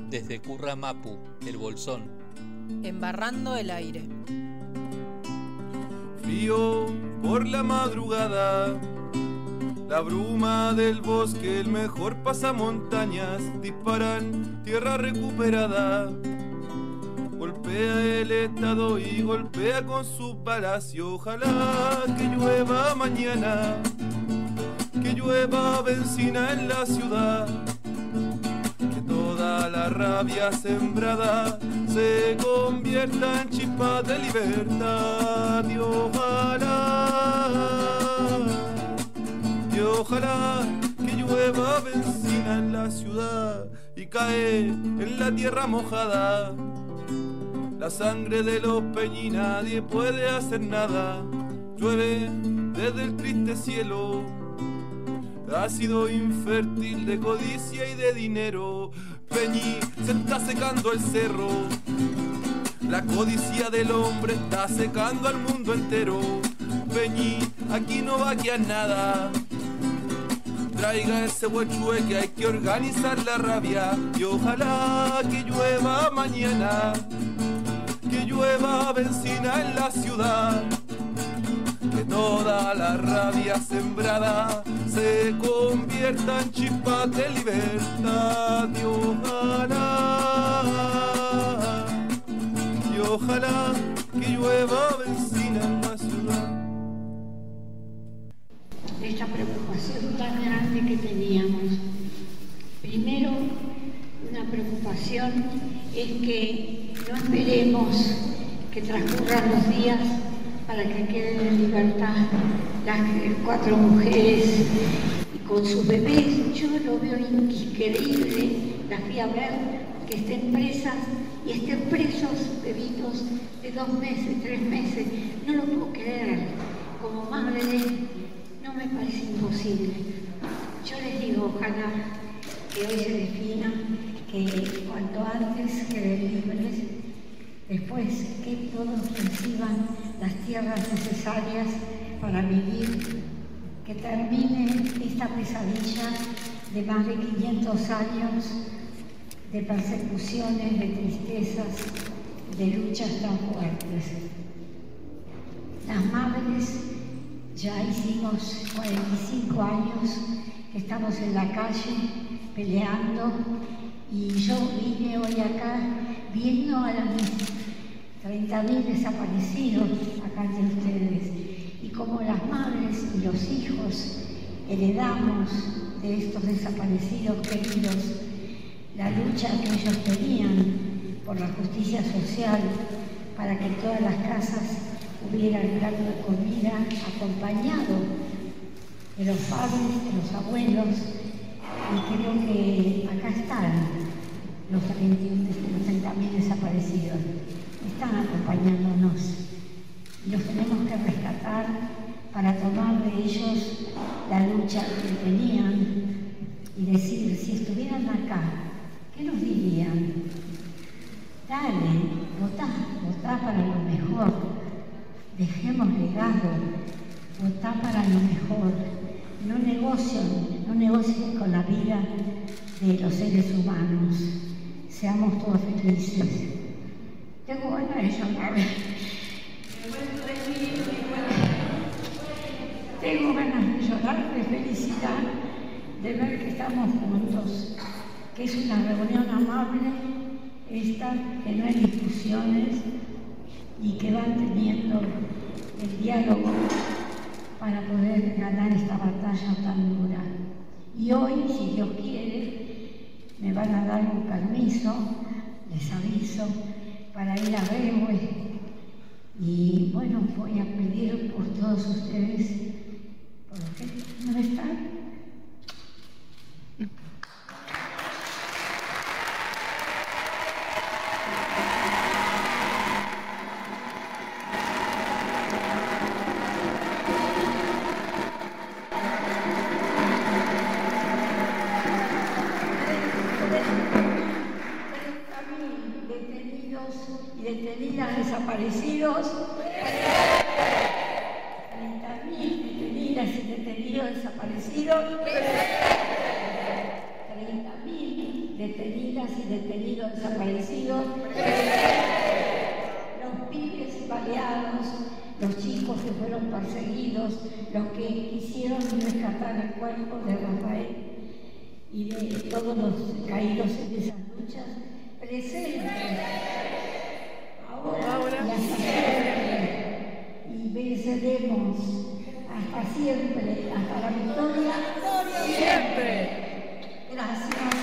Desde Curramapu, El Bolsón. Embarrando el aire. Frío por la madrugada, la bruma del bosque, el mejor pasamontañas, disparan tierra recuperada. Golpea el estado y golpea con su palacio. Ojalá que llueva mañana, que llueva benzina en la ciudad, que toda la rabia sembrada se convierta en chispa de libertad. Y ojalá que llueva benzina en la ciudad y cae en la tierra mojada. La sangre de los peñi, nadie puede hacer nada. Llueve desde el triste cielo, ácido infértil de codicia y de dinero. Peñi, se está secando el cerro, la codicia del hombre está secando al mundo entero. Peñi, aquí no va a quedar nada. Traiga ese huechue que hay que organizar la rabia. Y ojalá que llueva mañana, que llueva benzina en la ciudad, que toda la rabia sembrada se convierta en chispas de libertad. Y ojalá que llueva benzina en la ciudad. Esta preocupación tan grande que teníamos. Primero, una preocupación es que no esperemos que transcurran los días para que queden en libertad las 4 mujeres y con sus bebés. Yo lo veo increíble, las fui a ver, que estén presas y estén presos bebitos de 2 meses, 3 meses. No lo puedo creer. Como madre no me parece imposible. Yo les digo, ojalá que hoy se defina, que cuanto antes queden libres, después que todos reciban las tierras necesarias para vivir, que termine esta pesadilla de más de 500 años de persecuciones, de tristezas, de luchas tan fuertes. Las madres ya hicimos 45 años que estamos en la calle peleando, y yo vine hoy acá viendo a los 30.000 desaparecidos acá entre ustedes, y como las madres y los hijos heredamos de estos desaparecidos queridos la lucha que ellos tenían por la justicia social, para que en todas las casas hubiera el plato de comida acompañado de los padres, de los abuelos, y creo que acá están los 30.000 desaparecidos, están acompañándonos. Los tenemos que rescatar para tomar de ellos la lucha que tenían y decir, si estuvieran acá, ¿qué nos dirían? Dale, votá para lo mejor, dejemos legado, votá para lo mejor, no negocien con la vida de los seres humanos, seamos todos felices. Tengo ganas de llorar. Tengo ganas de llorar de felicidad, de ver que estamos juntos, que es una reunión amable, esta, que no hay discusiones y que van teniendo el diálogo para poder ganar esta batalla tan dura. Y hoy, si Dios quiere, me van a dar un permiso, les aviso, para ir a Reue. Y bueno, voy a pedir por todos ustedes, ¿por qué no están? Detenidas, desaparecidos, 30.000 detenidas y detenidos desaparecidos, 30.000 detenidas y detenidos desaparecidos, los pibes baleados, los chicos que fueron perseguidos, los que quisieron rescatar el cuerpo de Rafael y de todos los caídos en esas luchas, presentes ahora y hasta siempre, y venceremos hasta siempre, hasta la victoria siempre. Gracias.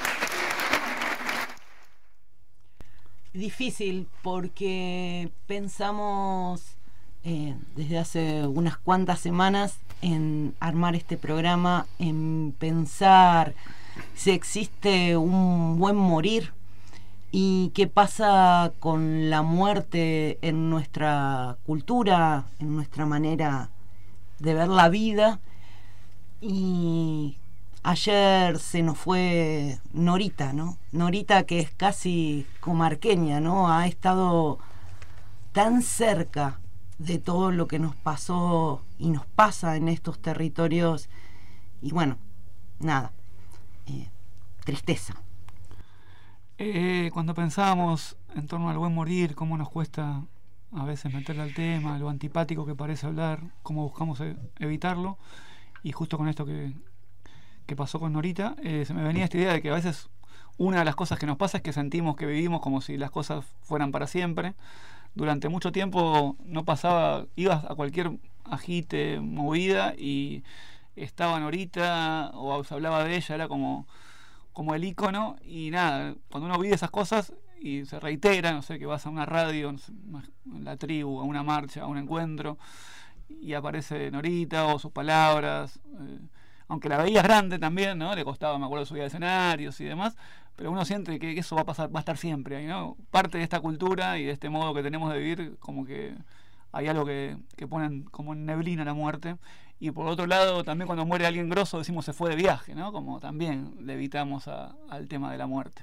Difícil porque pensamos desde hace unas cuantas semanas en armar este programa, en pensar si existe un buen morir y qué pasa con la muerte en nuestra cultura, en nuestra manera de ver la vida. Y ayer se nos fue Norita, ¿no? Norita, que es casi comarqueña, ¿no? Ha estado tan cerca de todo lo que nos pasó y nos pasa en estos territorios. Y bueno, nada, tristeza. Cuando pensábamos en torno al buen morir, cómo nos cuesta a veces meterle al tema, lo antipático que parece hablar, cómo buscamos evitarlo, y justo con esto que pasó con Norita, se me venía esta idea de que a veces una de las cosas que nos pasa es que sentimos que vivimos como si las cosas fueran para siempre. Durante mucho tiempo no pasaba, ibas a cualquier agite, movida, y estaba Norita o se hablaba de ella, era como el ícono. Y nada, cuando uno vive esas cosas y se reitera, no sé, que vas a una radio, no sé, a la tribu, a una marcha, a un encuentro, y aparece Norita o sus palabras, aunque la veías grande también, ¿no? Le costaba, me acuerdo, subir a escenarios y demás, pero uno siente que eso va a pasar, va a estar siempre ahí, ¿no? Parte de esta cultura y de este modo que tenemos de vivir, como que hay algo que ponen como en neblina la muerte. Y por otro lado, también cuando muere alguien grosso decimos se fue de viaje, ¿no? Como también le evitamos al tema de la muerte.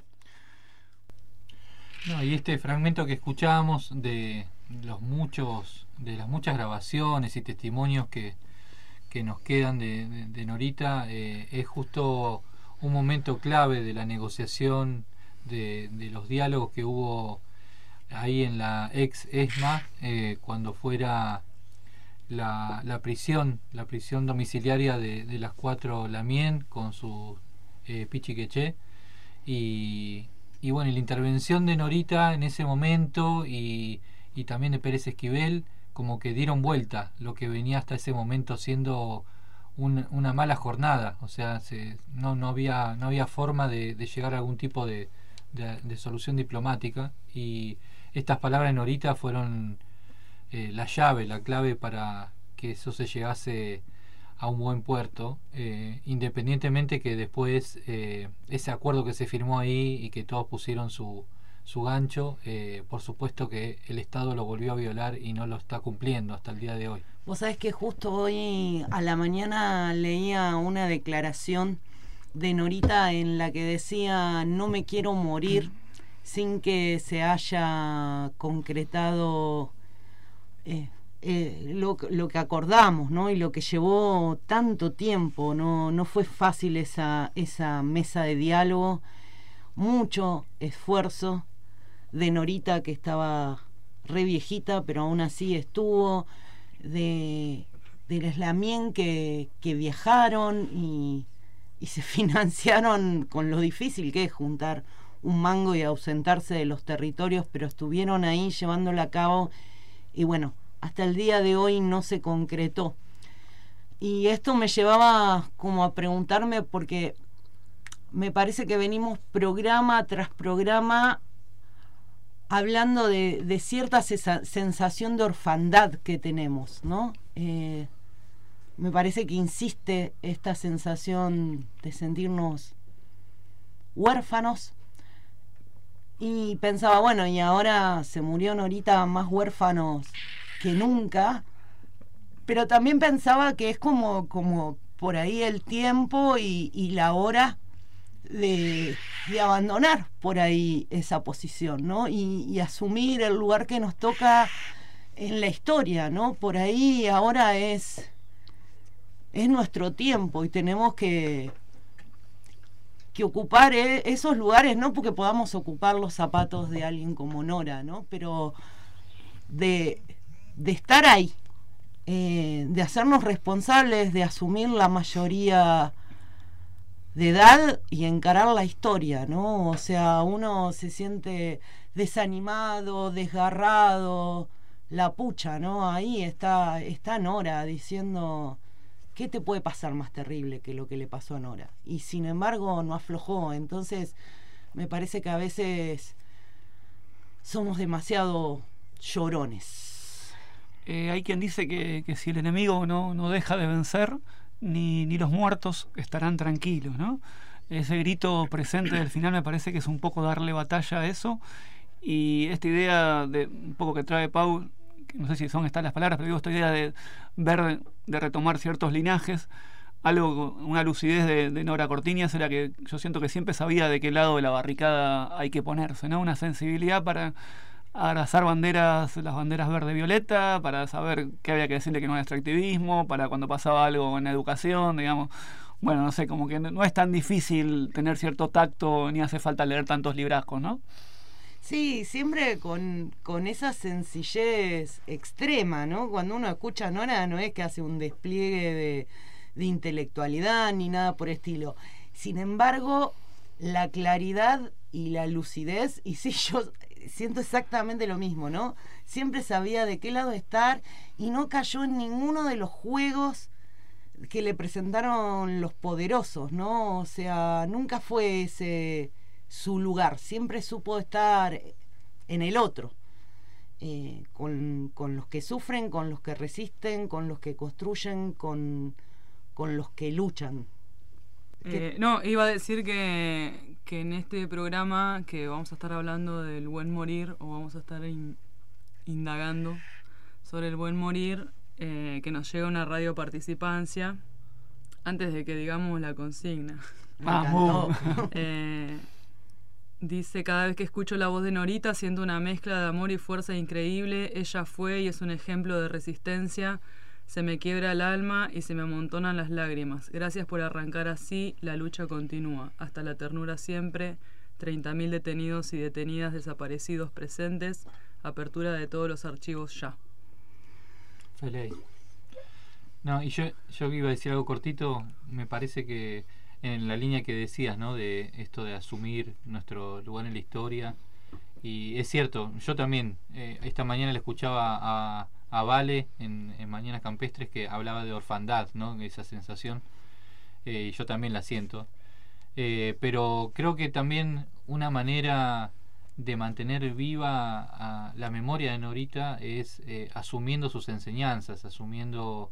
No, y este fragmento que escuchábamos de las muchas grabaciones y testimonios que nos quedan de Norita, es justo un momento clave de la negociación, de los diálogos que hubo ahí en la ex ESMA, cuando fuera la prisión domiciliaria de las 4 Lamien con su Pichi Queché, y bueno, y la intervención de Norita en ese momento y también de Pérez Esquivel, como que dieron vuelta lo que venía hasta ese momento siendo una mala jornada. O sea, no había forma de llegar a algún tipo de solución diplomática, y estas palabras de Norita fueron la clave para que eso se llegase a un buen puerto, independientemente que después ese acuerdo que se firmó ahí y que todos pusieron su gancho, por supuesto que el Estado lo volvió a violar y no lo está cumpliendo hasta el día de hoy. Vos sabés que justo hoy a la mañana leía una declaración de Norita en la que decía: no me quiero morir sin que se haya concretado lo que acordamos, ¿no? Y lo que llevó tanto tiempo. No fue fácil esa mesa de diálogo, mucho esfuerzo de Norita, que estaba re viejita, pero aún así estuvo, de las Lamien que viajaron y se financiaron con lo difícil que es juntar un mango y ausentarse de los territorios, pero estuvieron ahí llevándola a cabo, y bueno, hasta el día de hoy no se concretó. Y esto me llevaba como a preguntarme, porque me parece que venimos programa tras programa hablando de cierta sensación de orfandad que tenemos, ¿no? Me parece que insiste esta sensación de sentirnos huérfanos, y pensaba, bueno, y ahora se murió Norita, más huérfanos que nunca, pero también pensaba que es como por ahí el tiempo y la hora de abandonar por ahí esa posición, ¿no? Y asumir el lugar que nos toca en la historia, ¿no? Por ahí ahora es nuestro tiempo, y tenemos que que ocupar esos lugares, no porque podamos ocupar los zapatos de alguien como Nora, ¿no? Pero de estar ahí, de hacernos responsables, de asumir la mayoría de edad y encarar la historia, ¿no? O sea, uno se siente desanimado, desgarrado, la pucha, ¿no? Ahí está Nora diciendo, ¿qué te puede pasar más terrible que lo que le pasó a Nora? Y sin embargo no aflojó. Entonces me parece que a veces somos demasiado llorones. Hay quien dice que si el enemigo no deja de vencer, ni los muertos estarán tranquilos, ¿no? Ese grito presente del final me parece que es un poco darle batalla a eso, y esta idea de un poco que trae Pau, que no sé si son estas las palabras, pero digo, esta idea de ver, de retomar ciertos linajes, una lucidez de Nora Cortiñas era que yo siento que siempre sabía de qué lado de la barricada hay que ponerse, ¿no? Una sensibilidad para abrazar banderas, las banderas verde-violeta, para saber qué había que decirle que no hay extractivismo, para cuando pasaba algo en educación, digamos. Bueno, no sé, como que no es tan difícil tener cierto tacto, ni hace falta leer tantos librascos, ¿no? Sí, siempre con esa sencillez extrema, ¿no? Cuando uno escucha a Nora no es que hace un despliegue de intelectualidad ni nada por estilo. Sin embargo, la claridad y la lucidez, y sí, yo siento exactamente lo mismo, ¿no? Siempre sabía de qué lado estar y no cayó en ninguno de los juegos que le presentaron los poderosos, ¿no? O sea, nunca fue ese su lugar, siempre supo estar en el otro, con los que sufren, con los que resisten, con los que construyen, con los que luchan. No, iba a decir que en este programa que vamos a estar hablando del buen morir, o vamos a estar indagando sobre el buen morir, que nos llega una radio participancia antes de que digamos la consigna. Dice: cada vez que escucho la voz de Norita siento una mezcla de amor y fuerza increíble. Ella fue y es un ejemplo de resistencia. Se me quiebra el alma y se me amontonan las lágrimas. Gracias por arrancar así. La lucha continúa. Hasta la ternura siempre. 30.000 detenidos y detenidas desaparecidos presentes. Apertura de todos los archivos ya. Feliz. No, y yo iba a decir algo cortito. Me parece que en la línea que decías, ¿no? De esto de asumir nuestro lugar en la historia. Y es cierto, yo también esta mañana le escuchaba a Vale en Mañanas Campestres, que hablaba de orfandad, ¿no? Esa sensación, yo también la siento, pero creo que también una manera de mantener viva la memoria de Norita es asumiendo sus enseñanzas, asumiendo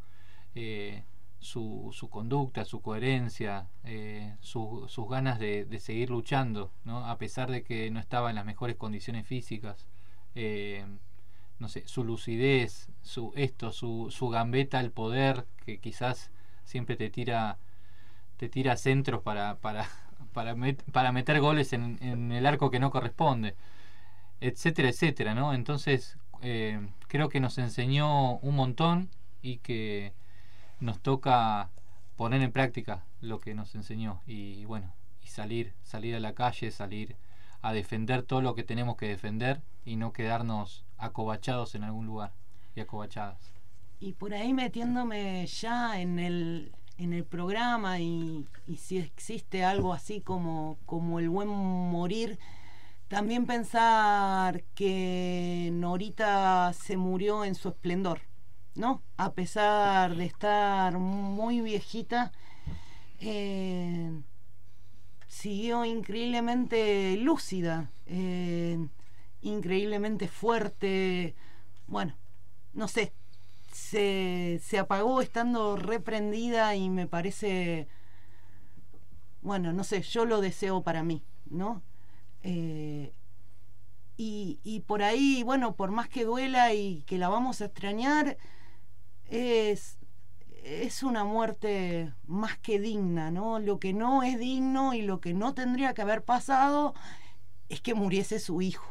su conducta, su coherencia, sus ganas de seguir luchando, ¿no? A pesar de que no estaba en las mejores condiciones físicas. No sé, su lucidez, su gambeta al poder, que quizás siempre te tira centros para meter goles en el arco que no corresponde, etcétera, etcétera, ¿no? Entonces creo que nos enseñó un montón y que nos toca poner en práctica lo que nos enseñó, y bueno, y salir a la calle, salir a defender todo lo que tenemos que defender y no quedarnos acobachados en algún lugar y acobachadas. Y por ahí metiéndome ya en el programa, y si existe algo así como el buen morir, también pensar que Norita se murió en su esplendor, ¿no? A pesar de estar muy viejita, siguió increíblemente lúcida, increíblemente fuerte. Bueno, no sé, se apagó estando reprendida, y me parece, bueno, no sé, yo lo deseo para mí, ¿no? Y por ahí, bueno, por más que duela y que la vamos a extrañar, es una muerte más que digna, ¿no? Lo que no es digno y lo que no tendría que haber pasado es que muriese su hijo.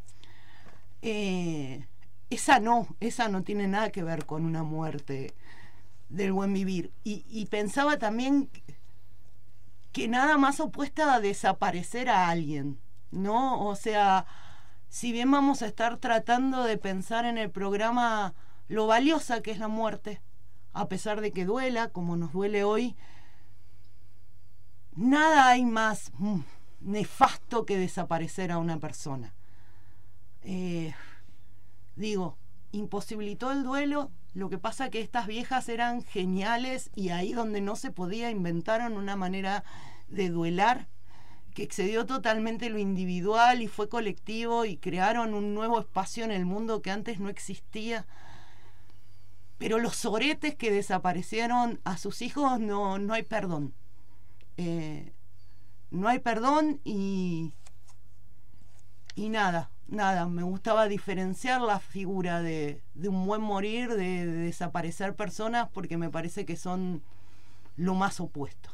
Esa no tiene nada que ver con una muerte del buen vivir. Y pensaba también que nada más opuesta a desaparecer a alguien, ¿no? O sea, si bien vamos a estar tratando de pensar en el programa lo valiosa que es la muerte, a pesar de que duela, como nos duele hoy, nada hay más nefasto que desaparecer a una persona. Digo, imposibilitó el duelo. Lo que pasa que estas viejas eran geniales y ahí donde no se podía inventaron una manera de duelar que excedió totalmente lo individual y fue colectivo y crearon un nuevo espacio en el mundo que antes no existía. Pero los soretes que desaparecieron a sus hijos, no hay perdón. No hay perdón y nada, me gustaba diferenciar la figura de un buen morir, de desaparecer personas, porque me parece que son lo más opuesto.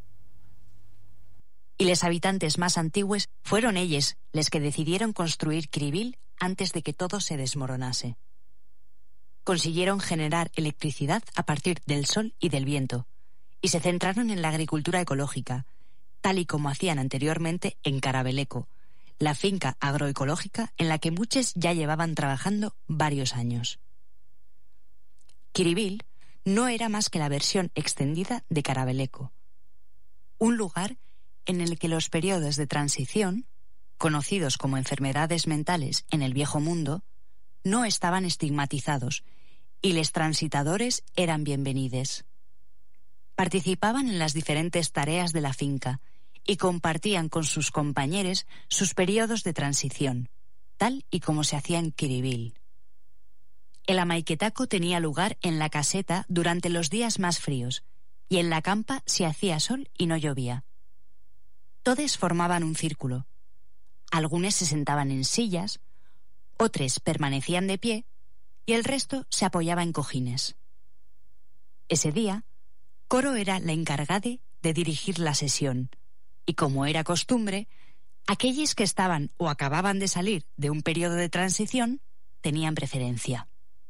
Y los habitantes más antiguos fueron ellos los que decidieron construir Kiribil antes de que todo se desmoronase. Consiguieron generar electricidad a partir del sol y del viento, y se centraron en la agricultura ecológica, tal y como hacían anteriormente en Carabeleco, la finca agroecológica en la que muchos ya llevaban trabajando varios años. Kiribil no era más que la versión extendida de Carabeleco, un lugar en el que los periodos de transición, conocidos como enfermedades mentales en el viejo mundo, no estaban estigmatizados y los transitadores eran bienvenidos. Participaban en las diferentes tareas de la finca y compartían con sus compañeros sus periodos de transición, tal y como se hacía en Kiribil. El amaiquetaco tenía lugar en la caseta durante los días más fríos y en la campa se hacía sol y no llovía. Todos formaban un círculo. Algunos se sentaban en sillas, otros permanecían de pie y el resto se apoyaba en cojines. Ese día, Coro era la encargada de dirigir la sesión, y como era costumbre, aquellos que estaban o acababan de salir de un periodo de transición tenían preferencia.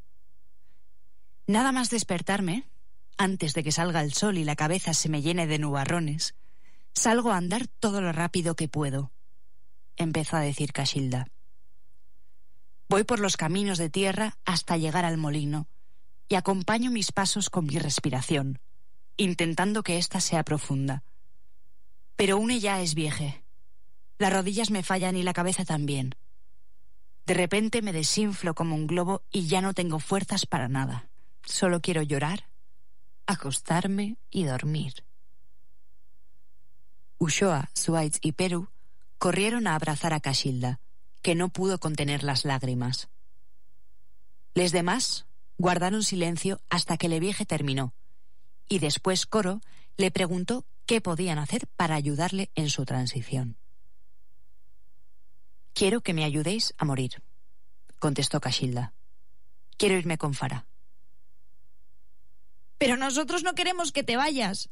Nada más despertarme, antes de que salga el sol y la cabeza se me llene de nubarrones, salgo a andar todo lo rápido que puedo, empezó a decir Casilda. Voy por los caminos de tierra hasta llegar al molino y acompaño mis pasos con mi respiración, intentando que ésta sea profunda. Pero une ya es vieje. Las rodillas me fallan y la cabeza también. De repente me desinflo como un globo y ya no tengo fuerzas para nada. Solo quiero llorar, acostarme y dormir. Ushoa, Zuaitz y Peru corrieron a abrazar a Casilda, que no pudo contener las lágrimas. Los demás guardaron silencio hasta que el vieje terminó, y después Coro le preguntó qué podían hacer para ayudarle en su transición. Quiero que me ayudéis a morir, contestó Casilda. Quiero irme con Farah. Pero nosotros no queremos que te vayas,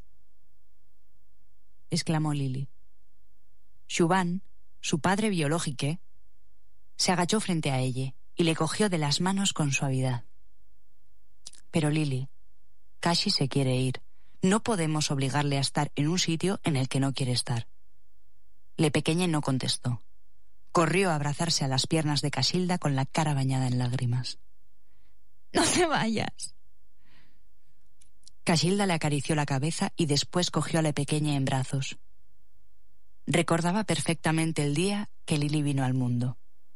exclamó Lili. Shuban, su padre biológico, se agachó frente a ella y le cogió de las manos con suavidad. Pero Lili, Kashi se quiere ir. No podemos obligarle a estar en un sitio en el que no quiere estar. Le pequeña no contestó. Corrió a abrazarse a las piernas de Casilda con la cara bañada en lágrimas. ¡No te vayas! Casilda le acarició la cabeza y después cogió a la pequeña en brazos. Recordaba perfectamente el día que Lili vino al mundo.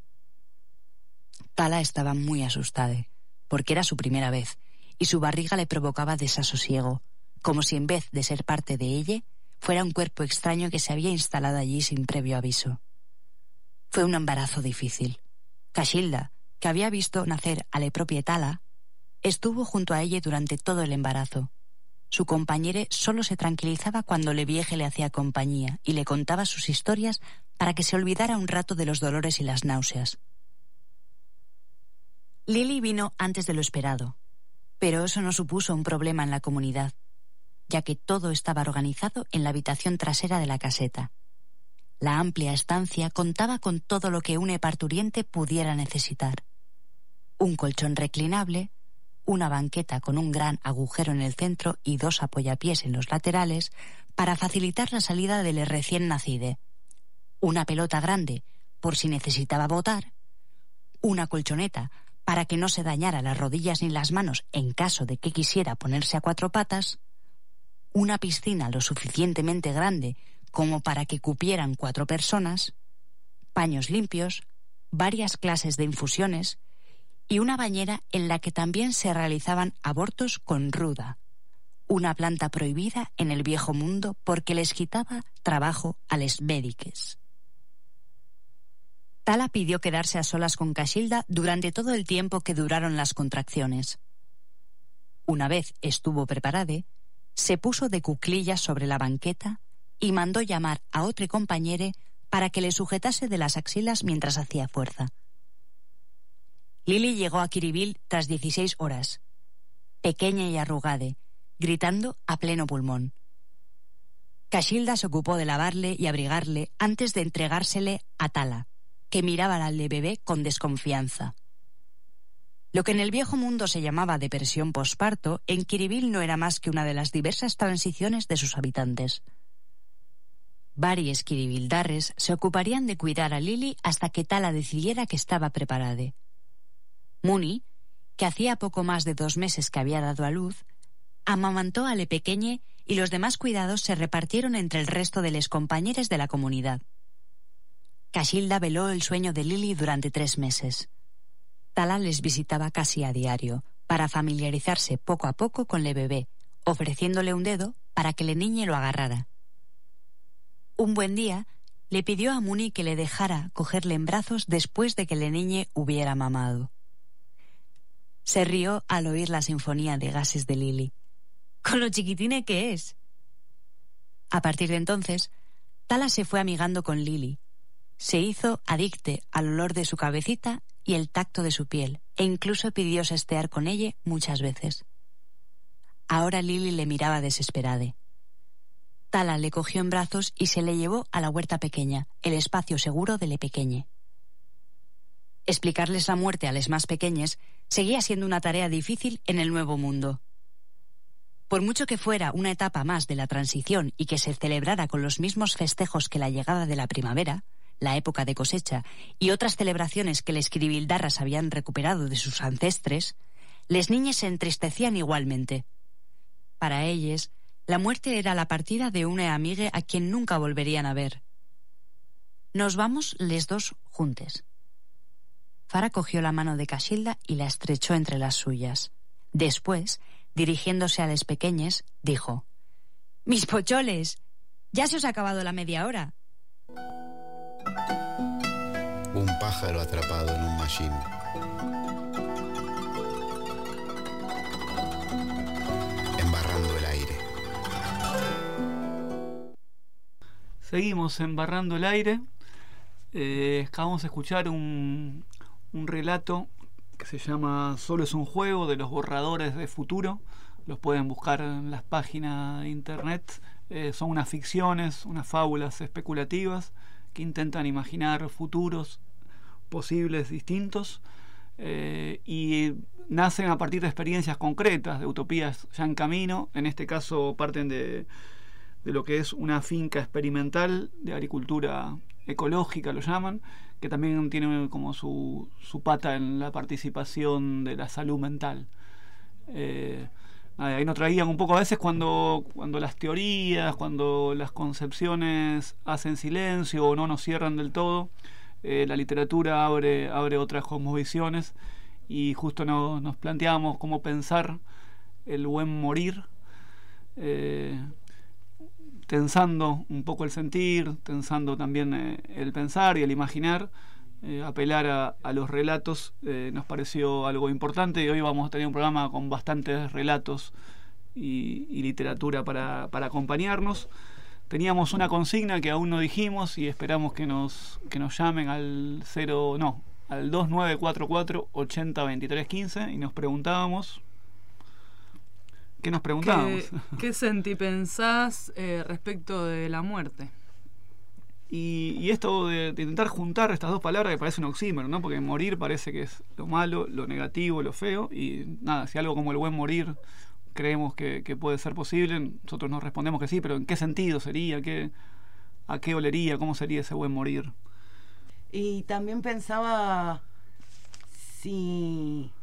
Tala estaba muy asustada, porque era su primera vez, y su barriga le provocaba desasosiego, como si en vez de ser parte de ella, fuera un cuerpo extraño que se había instalado allí sin previo aviso. Fue un embarazo difícil. Casilda, que había visto nacer a la propia Tala, estuvo junto a ella durante todo el embarazo. Su compañera solo se tranquilizaba cuando le vieje le hacía compañía y le contaba sus historias para que se olvidara un rato de los dolores y las náuseas. Lili vino antes de lo esperado, pero eso no supuso un problema en la comunidad, ya que todo estaba organizado en la habitación trasera de la caseta. La amplia estancia contaba con todo lo que una parturiente pudiera necesitar. Un colchón reclinable, una banqueta con un gran agujero en el centro y 2 apoyapiés en los laterales para facilitar la salida del recién nacido, una pelota grande por si necesitaba botar, una colchoneta para que no se dañara las rodillas ni las manos en caso de que quisiera ponerse a 4 patas, una piscina lo suficientemente grande como para que cupieran 4 personas, paños limpios, varias clases de infusiones y una bañera en la que también se realizaban abortos con ruda, una planta prohibida en el viejo mundo porque les quitaba trabajo a les médiques. Tala pidió quedarse a solas con Casilda durante todo el tiempo que duraron las contracciones. Una vez estuvo preparada, se puso de cuclillas sobre la banqueta y mandó llamar a otro compañero para que le sujetase de las axilas mientras hacía fuerza. Lili llegó a Kiribil tras 16 horas, pequeña y arrugada, gritando a pleno pulmón. Casilda se ocupó de lavarle y abrigarle antes de entregársele a Tala, que miraba al bebé con desconfianza. Lo que en el viejo mundo se llamaba depresión posparto, en Kiribil no era más que una de las diversas transiciones de sus habitantes. Varios kiribildarres se ocuparían de cuidar a Lili hasta que Tala decidiera que estaba preparada. Muni, que hacía poco más de 2 meses que había dado a luz, amamantó a le pequeñe y los demás cuidados se repartieron entre el resto de los compañeros de la comunidad. Casilda veló el sueño de Lili durante 3 meses. Tala les visitaba casi a diario, para familiarizarse poco a poco con le bebé, ofreciéndole un dedo para que le niñe lo agarrara. Un buen día, le pidió a Muni que le dejara cogerle en brazos después de que le niñe hubiera mamado. Se rió al oír la sinfonía de gases de Lili. «Con lo chiquitine que es». A partir de entonces, Tala se fue amigando con Lili. Se hizo adicte al olor de su cabecita y el tacto de su piel, e incluso pidió sestear con ella muchas veces. Ahora Lili le miraba desesperada. Tala le cogió en brazos y se le llevó a la huerta pequeña, el espacio seguro de le pequeñe. Explicarles la muerte a les más pequeñes seguía siendo una tarea difícil en el nuevo mundo. Por mucho que fuera una etapa más de la transición y que se celebrara con los mismos festejos que la llegada de la primavera, la época de cosecha y otras celebraciones que les kiribildarras habían recuperado de sus ancestres, les niñes se entristecían igualmente. Para ellos, la muerte era la partida de una amiga a quien nunca volverían a ver. «Nos vamos les dos juntes». Fara cogió la mano de Casilda y la estrechó entre las suyas. Después, dirigiéndose a les pequeñes, dijo: «Mis pocholes, ya se os ha acabado la media hora». Un pájaro atrapado en un machín. Embarrando el aire. Seguimos embarrando el aire. Acabamos de escuchar un relato que se llama Solo es un juego, de los borradores de futuro. Los pueden buscar en las páginas de internet. Son unas ficciones, unas fábulas especulativas que intentan imaginar futuros posibles distintos, y nacen a partir de experiencias concretas, de utopías ya en camino. En este caso parten de lo que es una finca experimental de agricultura ecológica, lo llaman, que también tiene como su pata en la participación de la salud mental. Ahí nos traían un poco a veces cuando las teorías, cuando las concepciones hacen silencio o no nos cierran del todo, la literatura abre otras cosmovisiones, y justo nos planteamos cómo pensar el buen morir, tensando un poco el sentir, tensando también el pensar y el imaginar. Apelar a los relatos nos pareció algo importante, y hoy vamos a tener un programa con bastantes relatos y literatura para acompañarnos. Teníamos una consigna que aún no dijimos y esperamos que nos llamen al 2944 80 23 15, y nos preguntábamos. ¿Qué nos preguntábamos? ¿Qué sentipensás respecto de la muerte? Y esto de intentar juntar estas dos palabras, que parece un oxímoron, ¿no? Porque morir parece que es lo malo, lo negativo, lo feo, y nada, si algo como el buen morir creemos que puede ser posible. Nosotros nos respondemos que sí, pero ¿en qué sentido sería? ¿A qué olería? ¿Cómo sería ese buen morir? Y también pensaba si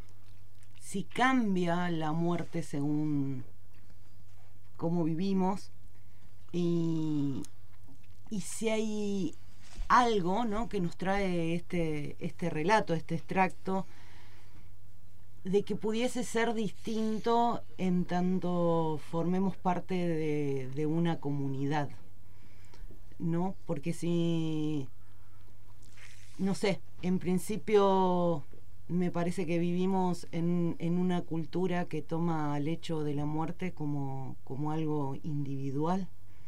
cambia la muerte según cómo vivimos y si hay algo, ¿no?, que nos trae este relato, este extracto, de que pudiese ser distinto en tanto formemos parte de una comunidad, ¿no? Porque si, no sé, en principio me parece que vivimos en una cultura que toma el hecho de la muerte como algo individual,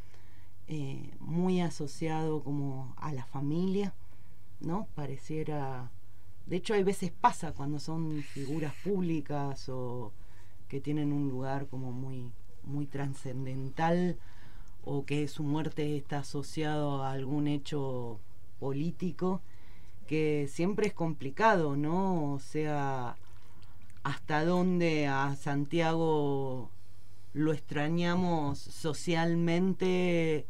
muy asociado como a la familia, ¿no? Pareciera, de hecho hay veces pasa cuando son figuras públicas o que tienen un lugar como muy, muy trascendental, o que su muerte está asociado a algún hecho político, que siempre es complicado, ¿no? O sea, hasta dónde a Santiago lo extrañamos socialmente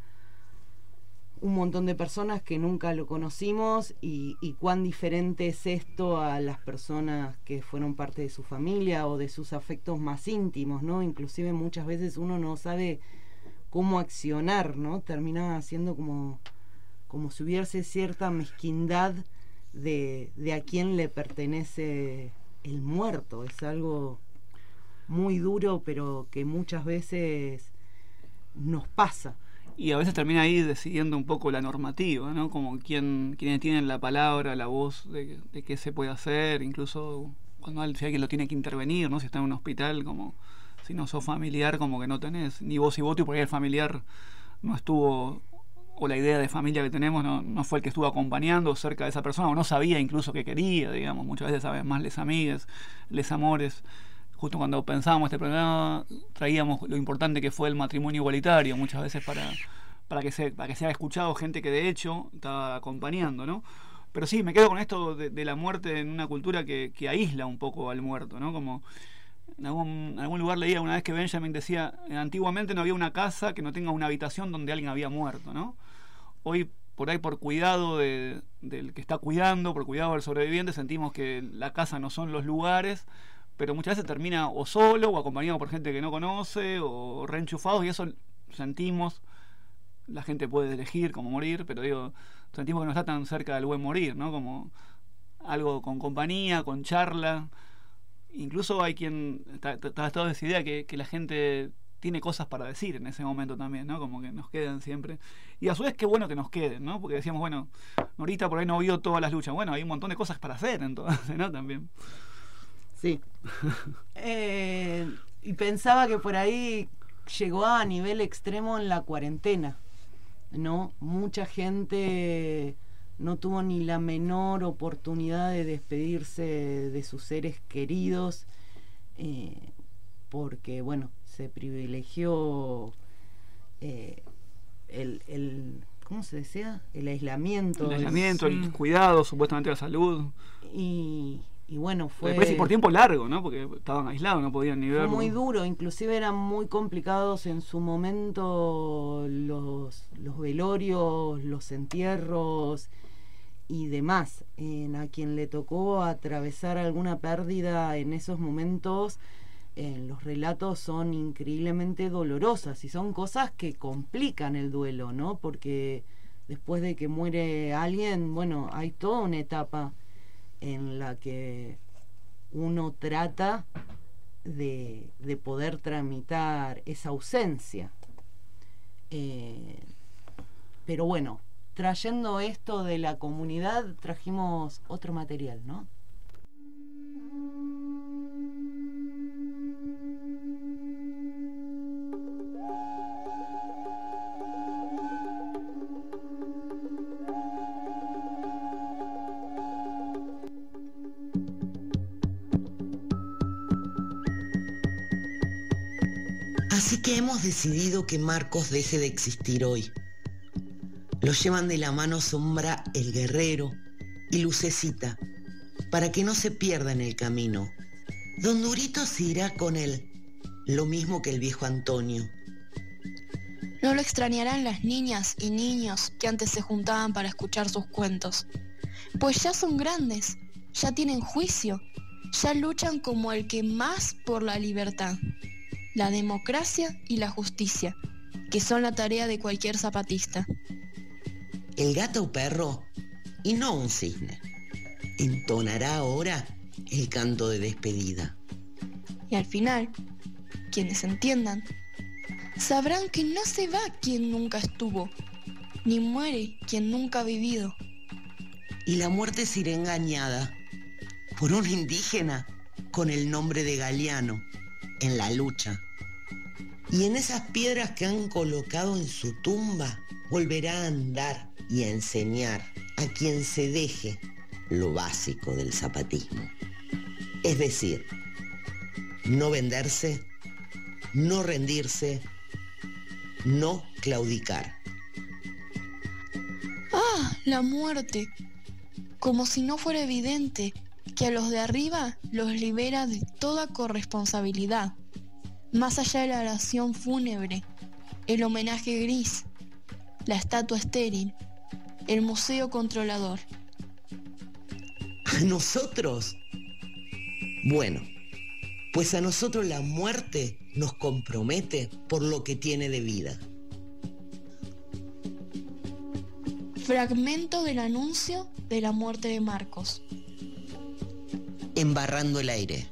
un montón de personas que nunca lo conocimos, y cuán diferente es esto a las personas que fueron parte de su familia o de sus afectos más íntimos, ¿no? Inclusive muchas veces uno no sabe cómo accionar, ¿no? Termina siendo como si hubiese cierta mezquindad de a quién le pertenece el muerto. Es algo muy duro, pero que muchas veces nos pasa. Y a veces termina ahí decidiendo un poco la normativa, ¿no? Como quienes tienen la palabra, la voz de qué se puede hacer, incluso cuando si alguien lo tiene que intervenir, ¿no? Si está en un hospital, como si no sos familiar, como que no tenés ni voz y voto, y por ahí el familiar no estuvo, o la idea de familia que tenemos no fue el que estuvo acompañando cerca de esa persona, o no sabía incluso qué quería, digamos. Muchas veces saben más les amigues, les amores. Justo cuando pensábamos este programa, traíamos lo importante que fue el matrimonio igualitario, muchas veces para que sea escuchado gente que de hecho estaba acompañando, ¿no? Pero sí, me quedo con esto de la muerte en una cultura que aísla un poco al muerto, ¿no? Como en algún lugar leía una vez que Benjamin decía, antiguamente no había una casa que no tenga una habitación donde alguien había muerto, ¿no? Hoy, por ahí, por cuidado del que está cuidando, por cuidado del sobreviviente, sentimos que la casa no son los lugares, pero muchas veces termina o solo o acompañado por gente que no conoce o reenchufados, y eso sentimos. La gente puede elegir cómo morir, pero sentimos que no está tan cerca del buen morir, ¿no? Como algo con compañía, con charla. Incluso hay quien está toda esa idea que la gente tiene cosas para decir en ese momento también, ¿no? Como que nos quedan siempre. Y a su vez qué bueno que nos queden, ¿no? Porque decíamos, bueno, Norita por ahí no vio todas las luchas. Bueno, hay un montón de cosas para hacer entonces, ¿no? También. Sí. Y pensaba que por ahí llegó a nivel extremo en la cuarentena, ¿no? Mucha gente no tuvo ni la menor oportunidad de despedirse de sus seres queridos, porque, bueno, se privilegió ¿cómo se decía? El aislamiento. El cuidado, supuestamente la salud. Y bueno, fue... Después, y por tiempo largo, ¿no? Porque estaban aislados, no podían ni verlo. Fue muy duro, inclusive eran muy complicados en su momento los velorios, los entierros y demás. A quien le tocó atravesar alguna pérdida en esos momentos, los relatos son increíblemente dolorosas y son cosas que complican el duelo, ¿no? Porque después de que muere alguien, bueno, hay toda una etapa en la que uno trata de poder tramitar esa ausencia. Pero bueno, trayendo esto de la comunidad, trajimos otro material, ¿no? Así que hemos decidido que Marcos deje de existir hoy. Lo llevan de la mano Sombra el Guerrero y Lucecita, para que no se pierda en el camino. Don Durito se irá con él, lo mismo que el viejo Antonio. No lo extrañarán las niñas y niños que antes se juntaban para escuchar sus cuentos, pues ya son grandes, ya tienen juicio, ya luchan como el que más por la libertad, la democracia y la justicia, que son la tarea de cualquier zapatista. El gato perro, y no un cisne, entonará ahora el canto de despedida. Y al final, quienes entiendan, sabrán que no se va quien nunca estuvo, ni muere quien nunca ha vivido. Y la muerte será engañada por un indígena con el nombre de Galeano en la lucha. Y en esas piedras que han colocado en su tumba, volverá a andar y a enseñar a quien se deje lo básico del zapatismo. Es decir, no venderse, no rendirse, no claudicar. ¡Ah, la muerte! Como si no fuera evidente que a los de arriba los libera de toda corresponsabilidad. Más allá de la oración fúnebre, el homenaje gris, la estatua estéril, el museo controlador. ¿A nosotros? Bueno, pues a nosotros la muerte nos compromete por lo que tiene de vida. Fragmento del anuncio de la muerte de Marcos. Embarrando el aire.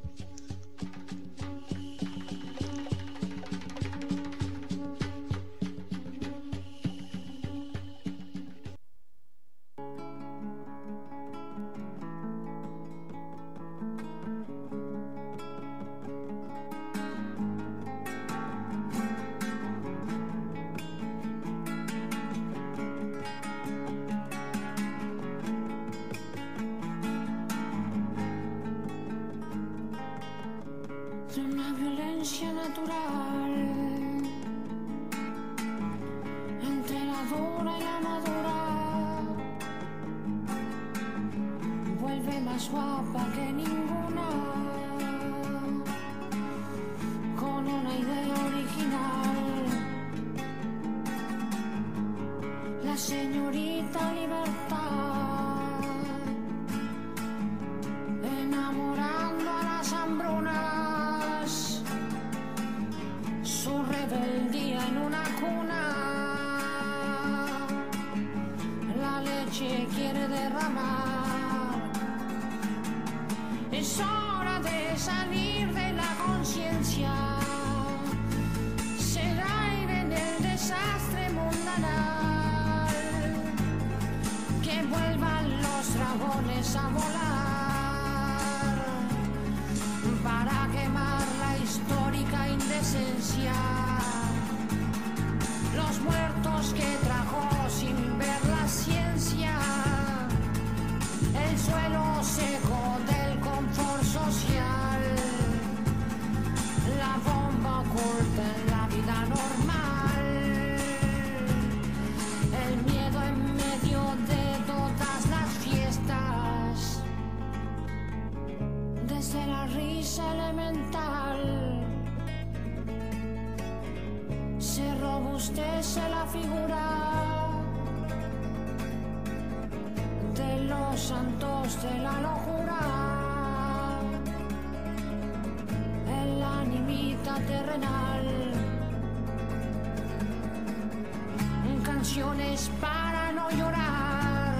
Canciones para no llorar,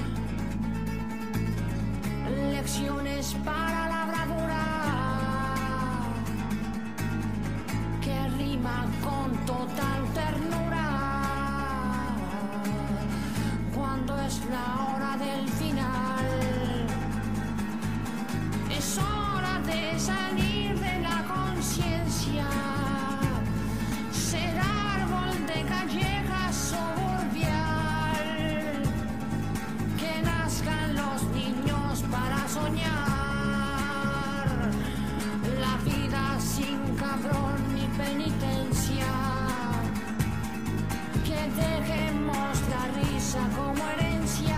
lecciones para la bravura, que rima con total ternura, cuando es la hora del final, es hora de salir de la conciencia, ser árbol de calleja suburbial, que nazcan los niños para soñar, la vida sin cabrón ni penitencia, que dejemos la risa como herencia,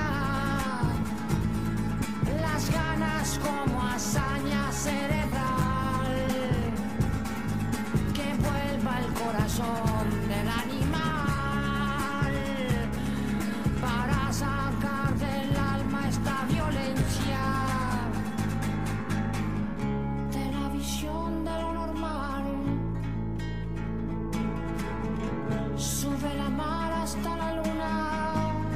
las ganas como hazaña cerebral, corazón del animal para sacar del alma esta violencia de la visión de lo normal. Sube la mar hasta la luna,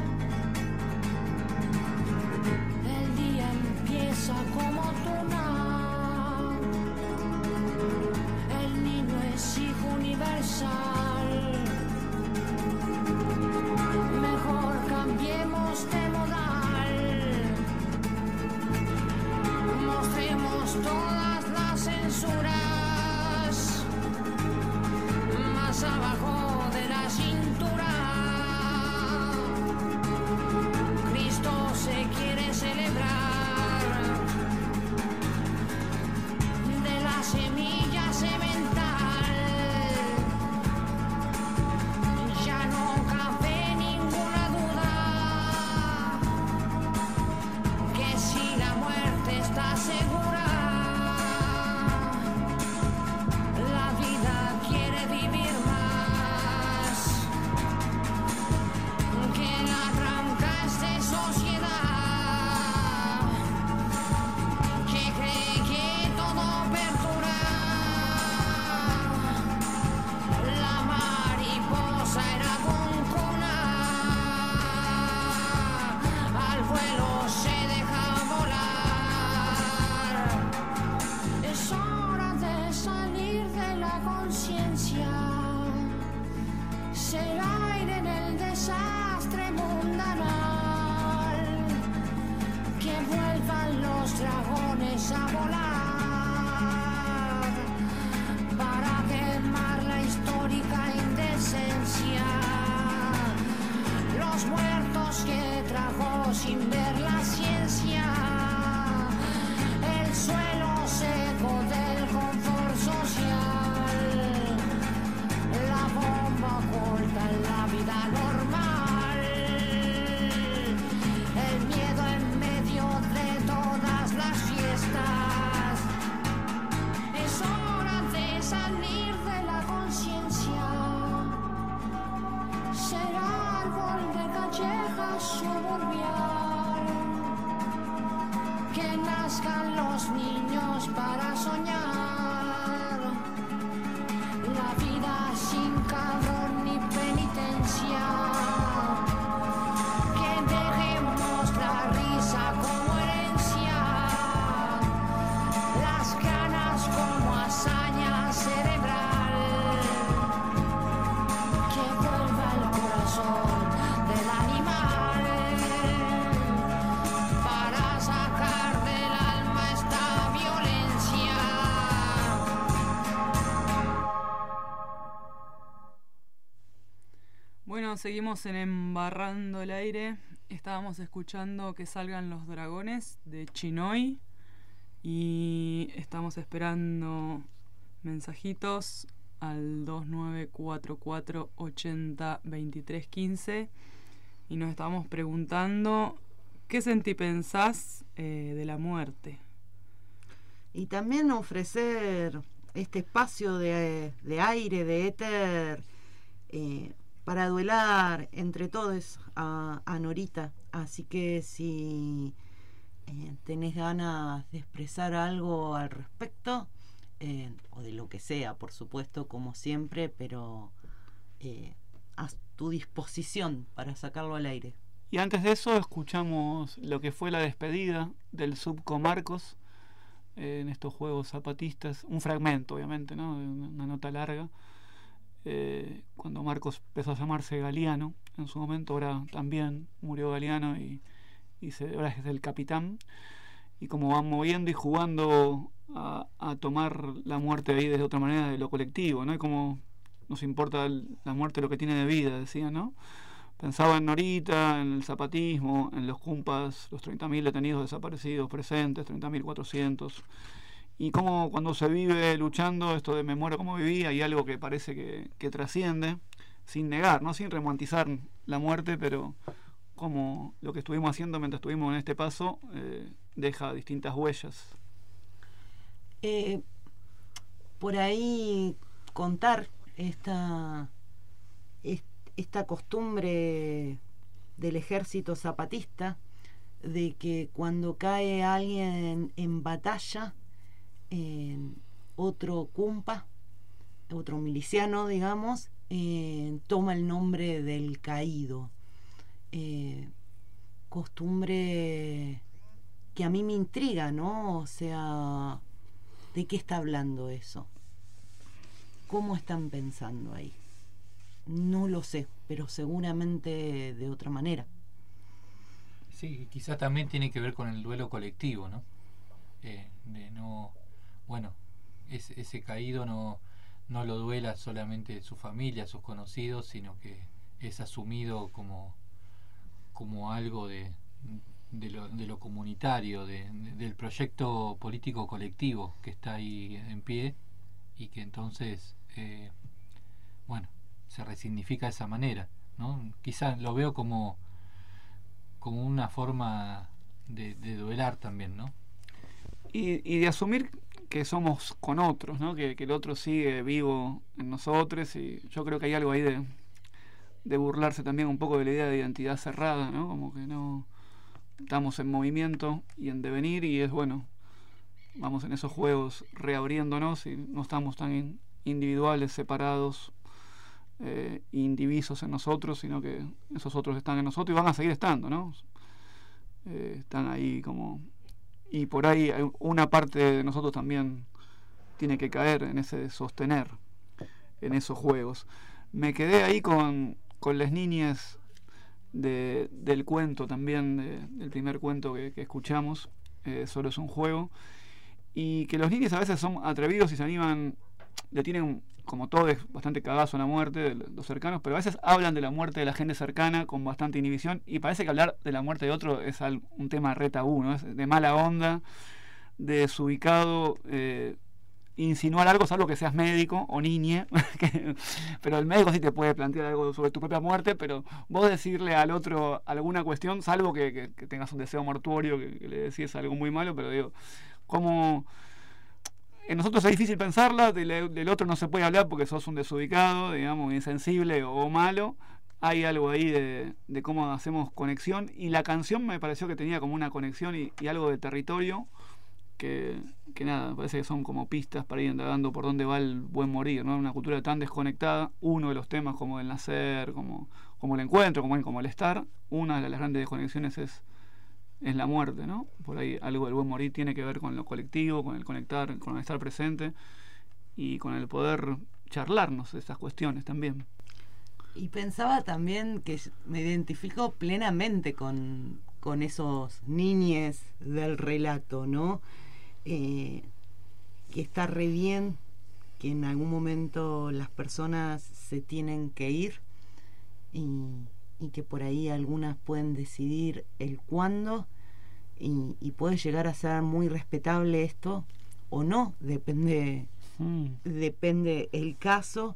el día empieza como tuna. El niño es hijo universal. Mejor cambiemos de modal, mostremos todas las censuras más abajo de la cintura. Cristo se quiere celebrar de la semilla semental. Ya no cabe ninguna duda que si la muerte está segura, la vida quiere vivir más que la tranca de sociedad que cree que todo perdura. La mariposa era con cuna, al vuelo se deja volar. Es hora de salir de la conciencia, ser aire en el desastre mundanal, que vuelvan los dragones a volar para quemar la histórica indecencia. Los muertos que trajo sin ver la ciencia, el suelo seco del confort social, la bomba oculta en la vida normal, el miedo en medio de todas las fiestas. Es hora de salir de la conciencia, ser árbol de calleja suburbial, que nazcan los niños para soñar la vida sin cabrón ni penitencia, que dejemos la risa como herencia, las ganas como hazaña cerebral, que vuelva el corazón del animal para sacar del alma esta violencia. Bueno, seguimos en Embarrando el Aire. Estábamos escuchando Que salgan los dragones de Chinoy y estamos esperando mensajitos al 2944 80 23 15 y nos estábamos preguntando ¿qué sentí pensás de la muerte? Y también ofrecer este espacio de aire, de éter, para duelar entre todos a Norita. Así que si tenés ganas de expresar algo al respecto, o de lo que sea, por supuesto, como siempre, pero a tu disposición para sacarlo al aire. Y antes de eso escuchamos lo que fue la despedida del Subco Marcos en estos Juegos Zapatistas, un fragmento obviamente, ¿no? Una nota larga, cuando Marcos empezó a llamarse Galiano en su momento. Ahora también murió Galiano y ahora es el capitán, y como van moviendo y jugando a tomar la muerte ahí de otra manera, de lo colectivo, ¿no? Y como nos importa la muerte, lo que tiene de vida, decía, ¿no? Pensaba en Norita, en el zapatismo, en los cumpas, los 30.000 detenidos desaparecidos presentes, 30.400, y cómo cuando se vive luchando, esto de me muero como viví, hay algo que parece que trasciende, sin negar, ¿no? Sin romantizar la muerte, pero como lo que estuvimos haciendo mientras estuvimos en este paso deja distintas huellas. Por ahí contar esta costumbre del ejército zapatista de que cuando cae alguien en batalla, otro cumpa, otro miliciano, digamos, toma el nombre del caído. Costumbre que a mí me intriga, ¿no? O sea, ¿de qué está hablando eso? ¿Cómo están pensando ahí? No lo sé, pero seguramente de otra manera. Sí, quizás también tiene que ver con el duelo colectivo, ¿no? De no, bueno, ese caído no lo duela solamente su familia, sus conocidos, sino que es asumido como algo de lo comunitario, del proyecto político colectivo que está ahí en pie, y que entonces, bueno, se resignifica de esa manera, ¿no? Quizás lo veo como una forma de duelar también, ¿no? Y de asumir que somos con otros, ¿no? Que el otro sigue vivo en nosotros, y yo creo que hay algo ahí de burlarse también un poco de la idea de identidad cerrada, ¿no? Como que no estamos en movimiento y en devenir, y es bueno, vamos en esos juegos reabriéndonos y no estamos tan individuales, separados, indivisos en nosotros, sino que esos otros están en nosotros y van a seguir estando, ¿no? Están ahí como... Y por ahí una parte de nosotros también tiene que caer en ese sostener, en esos juegos. Me quedé ahí con las niñas del cuento también, del primer cuento que escuchamos, Solo es un juego, y que los niños a veces son atrevidos y se animan, le tienen como todo es bastante cagazo a la muerte de los cercanos, pero a veces hablan de la muerte de la gente cercana con bastante inhibición, y parece que hablar de la muerte de otro es un tema re tabú, ¿no? Es de mala onda, de desubicado, insinuar algo, salvo que seas médico o niñe, pero el médico sí te puede plantear algo sobre tu propia muerte, pero vos decirle al otro alguna cuestión, salvo que tengas un deseo mortuorio, que le decís algo muy malo, pero digo, como... En nosotros es difícil pensarla, del otro no se puede hablar porque sos un desubicado, digamos, insensible o malo. Hay algo ahí de cómo hacemos conexión, y la canción me pareció que tenía como una conexión y algo de territorio que nada, parece que son como pistas para ir indagando por dónde va el buen morir, ¿no? Una cultura tan desconectada, uno de los temas como el nacer, como el encuentro, como el estar, una de las grandes desconexiones es la muerte, ¿no? Por ahí algo del buen morir tiene que ver con lo colectivo, con el conectar, con el estar presente y con el poder charlarnos de estas cuestiones también. Y pensaba también que me identifico plenamente con esos niñes del relato, ¿no? Que está re bien que en algún momento las personas se tienen que ir, y que por ahí algunas pueden decidir el cuándo, y puede llegar a ser muy respetable esto o no, depende el caso,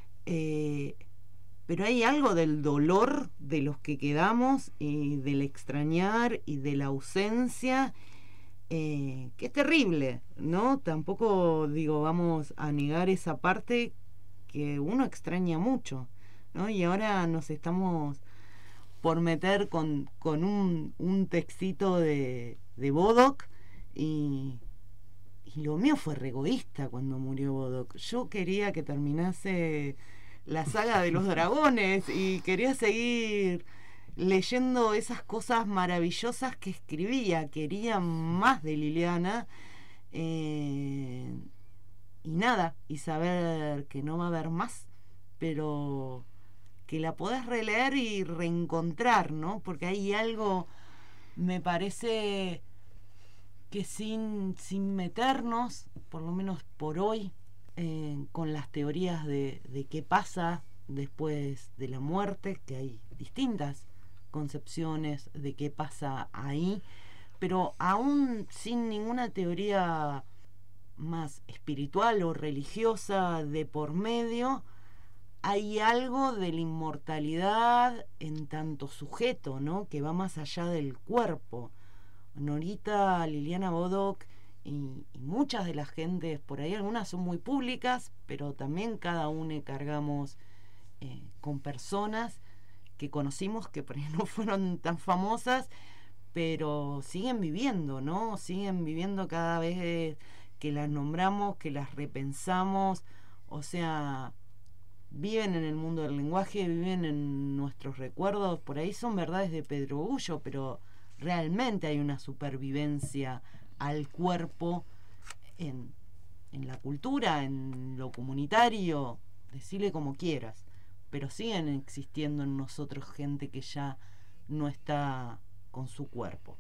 pero hay algo del dolor de los que quedamos y del extrañar y de la ausencia, que es terrible, ¿no? Tampoco digo vamos a negar esa parte que uno extraña mucho, ¿no? Y ahora nos estamos por meter con un textito de Bodoc, y lo mío fue re egoísta cuando murió Bodoc. Yo quería que terminase la saga de los dragones y quería seguir leyendo esas cosas maravillosas que escribía, quería más de Liliana, y nada, y saber que no va a haber más, pero que la podés releer y reencontrar, ¿no? Porque hay algo, me parece, que sin meternos, por lo menos por hoy, con las teorías de qué pasa después de la muerte, que hay distintas concepciones de qué pasa ahí, pero aún sin ninguna teoría más espiritual o religiosa de por medio, hay algo de la inmortalidad en tanto sujeto, ¿no? Que va más allá del cuerpo. Norita Liliana Bodoc y muchas de las gentes por ahí, algunas son muy públicas, pero también cada uno cargamos con personas que conocimos que por ahí no fueron tan famosas, pero siguen viviendo, ¿no? Siguen viviendo cada vez que las nombramos, que las repensamos, o sea, viven en el mundo del lenguaje, viven en nuestros recuerdos, por ahí son verdades de pedregullo, pero realmente hay una supervivencia al cuerpo en la cultura, en lo comunitario, decirle como quieras, pero siguen existiendo en nosotros gente que ya no está con su cuerpo.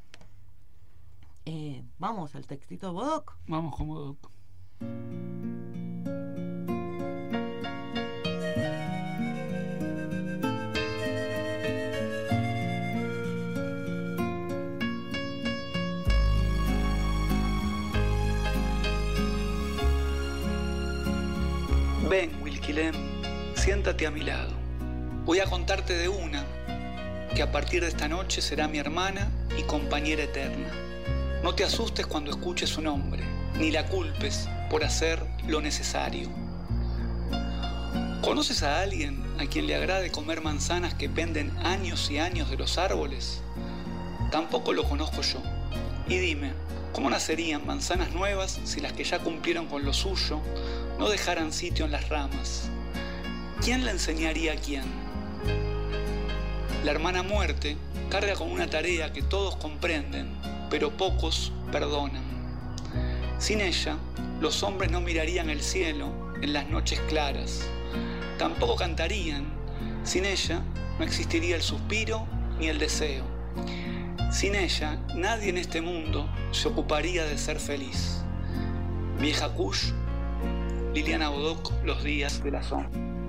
Vamos al textito de Bodoc. Vamos con Bodoc. Ven, Wilquilem, siéntate a mi lado. Voy a contarte de una que a partir de esta noche será mi hermana y compañera eterna. No te asustes cuando escuches su nombre, ni la culpes por hacer lo necesario. ¿Conoces a alguien a quien le agrade comer manzanas que penden años y años de los árboles? Tampoco lo conozco yo. Y dime, ¿cómo nacerían manzanas nuevas si las que ya cumplieron con lo suyo no dejaran sitio en las ramas? ¿Quién le enseñaría a quién? La hermana muerte carga con una tarea que todos comprenden, pero pocos perdonan. Sin ella, los hombres no mirarían el cielo en las noches claras. Tampoco cantarían. Sin ella, no existiría el suspiro ni el deseo. Sin ella, nadie en este mundo se ocuparía de ser feliz. Vieja Kush, Liliana Bodoc, Los días de la sombra.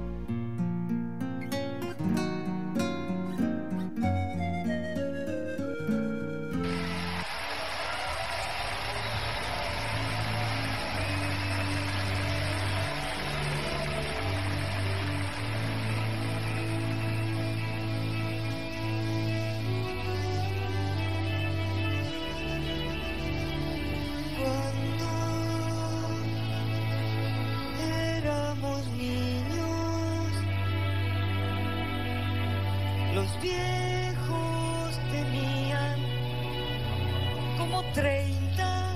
Los viejos tenían como 30,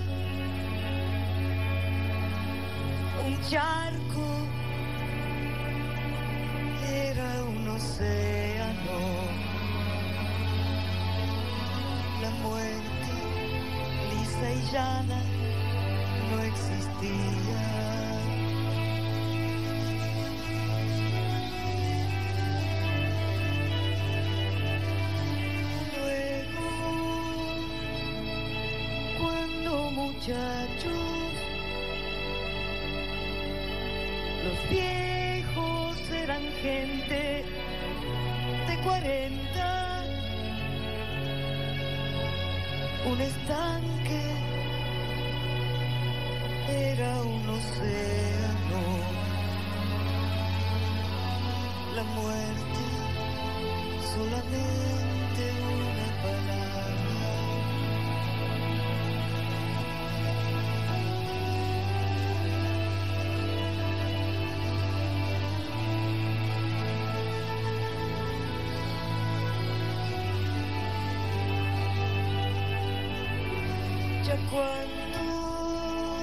un charco era un océano, la muerte lisa y llana no existía. Muchachos, los viejos eran gente de 40, un estanque era un océano, la muerte solamente una palabra. Cuando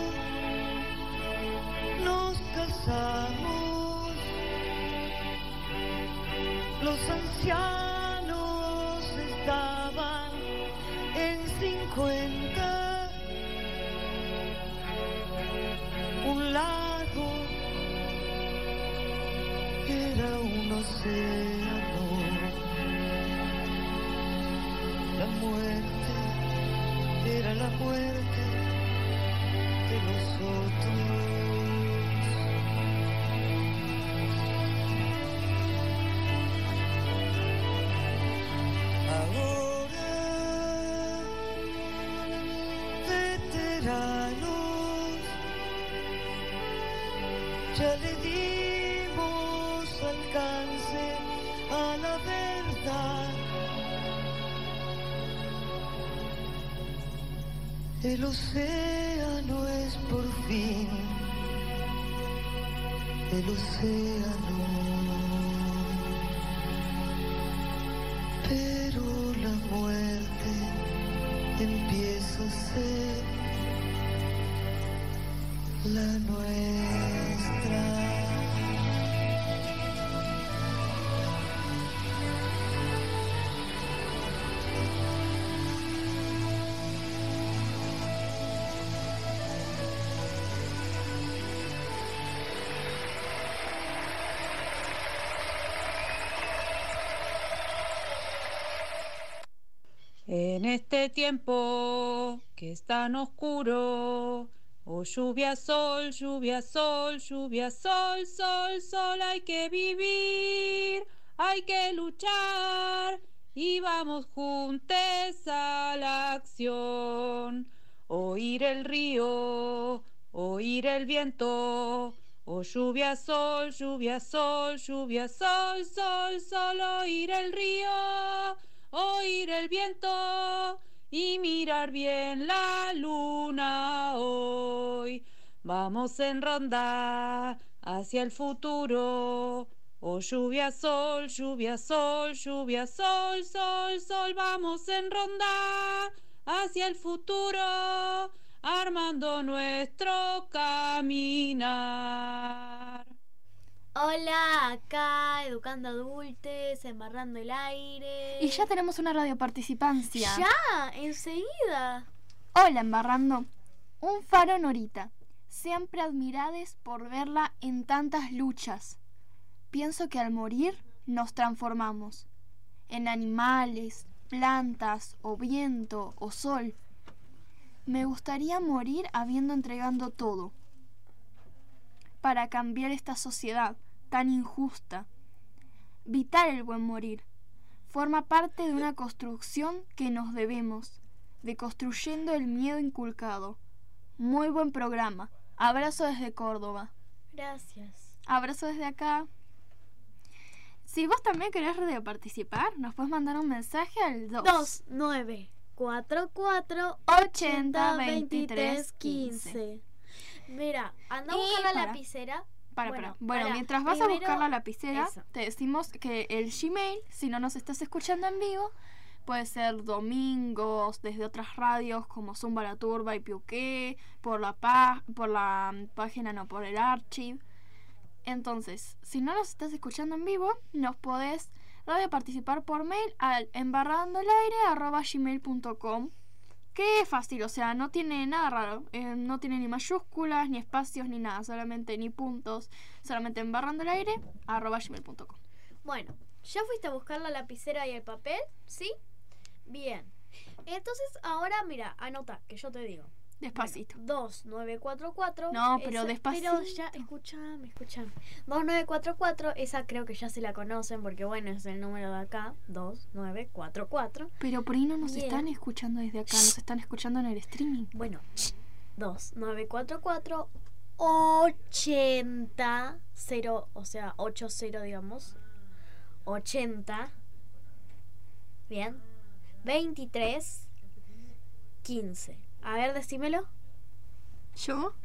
nos casamos, los ancianos estaban en 50, un lago era un océano, la muerte era la muerte de nosotros. Ahora, veteranos, ya le dimos alcance a la verdad. El océano es por fin el océano, pero la muerte empieza a ser la nuestra. En este tiempo que es tan oscuro, oh lluvia, sol, lluvia, sol, lluvia, sol, sol, sol, hay que vivir, hay que luchar y vamos juntos a la acción. Oír el río, oír el viento, oh lluvia, sol, lluvia, sol, lluvia, sol, sol, sol, oír el río, oír el viento y mirar bien la luna hoy. Vamos en ronda hacia el futuro. Oh lluvia, sol, lluvia, sol, lluvia, sol, sol, sol. Vamos en ronda hacia el futuro, armando nuestro caminar. Hola, acá Educando Adultes, Embarrando el Aire. Y ya tenemos una radioparticipancia. ¡Ya! ¡Enseguida! Hola, Embarrando. Un faro Norita. Siempre admirades por verla en tantas luchas. Pienso que al morir nos transformamos en animales, plantas, o viento, o sol. Me gustaría morir habiendo entregado todo para cambiar esta sociedad tan injusta. Vital el buen morir. Forma parte de una construcción que nos debemos, de construyendo el miedo inculcado. Muy buen programa. Abrazo desde Córdoba. Gracias. Abrazo desde acá. Si vos también querés participar, nos puedes mandar un mensaje al 2944 80 23 15. Mira, anda a buscar la lapicera. Bueno, mientras vas a buscar la lapicera, te decimos que el Gmail, si no nos estás escuchando en vivo, puede ser domingos, desde otras radios como Zumba la Turba y Piuqué, por la página, no, por el archive. Entonces, si no nos estás escuchando en vivo, nos podés participar por mail al embarrandoelaire@gmail.com. Que es fácil, o sea, no tiene nada raro, no tiene ni mayúsculas, ni espacios, ni nada, solamente ni puntos, solamente embarrandoelaire@gmail.com. Bueno, ¿ya fuiste a buscar la lapicera y el papel? ¿Sí? Bien. Entonces, ahora, mira, anota, que yo te digo. Despacito. Bueno, 2944. No, pero despacito. Pero ya, escúchame. 2944, esa creo que ya se la conocen porque, bueno, es el número de acá. 2944. Pero por ahí no nos están escuchando desde acá, nos están escuchando en el streaming. Bueno, 2944 80 0, o sea, 80, digamos. 80. Bien. 23 15. A ver, decímelo. ¿Yo?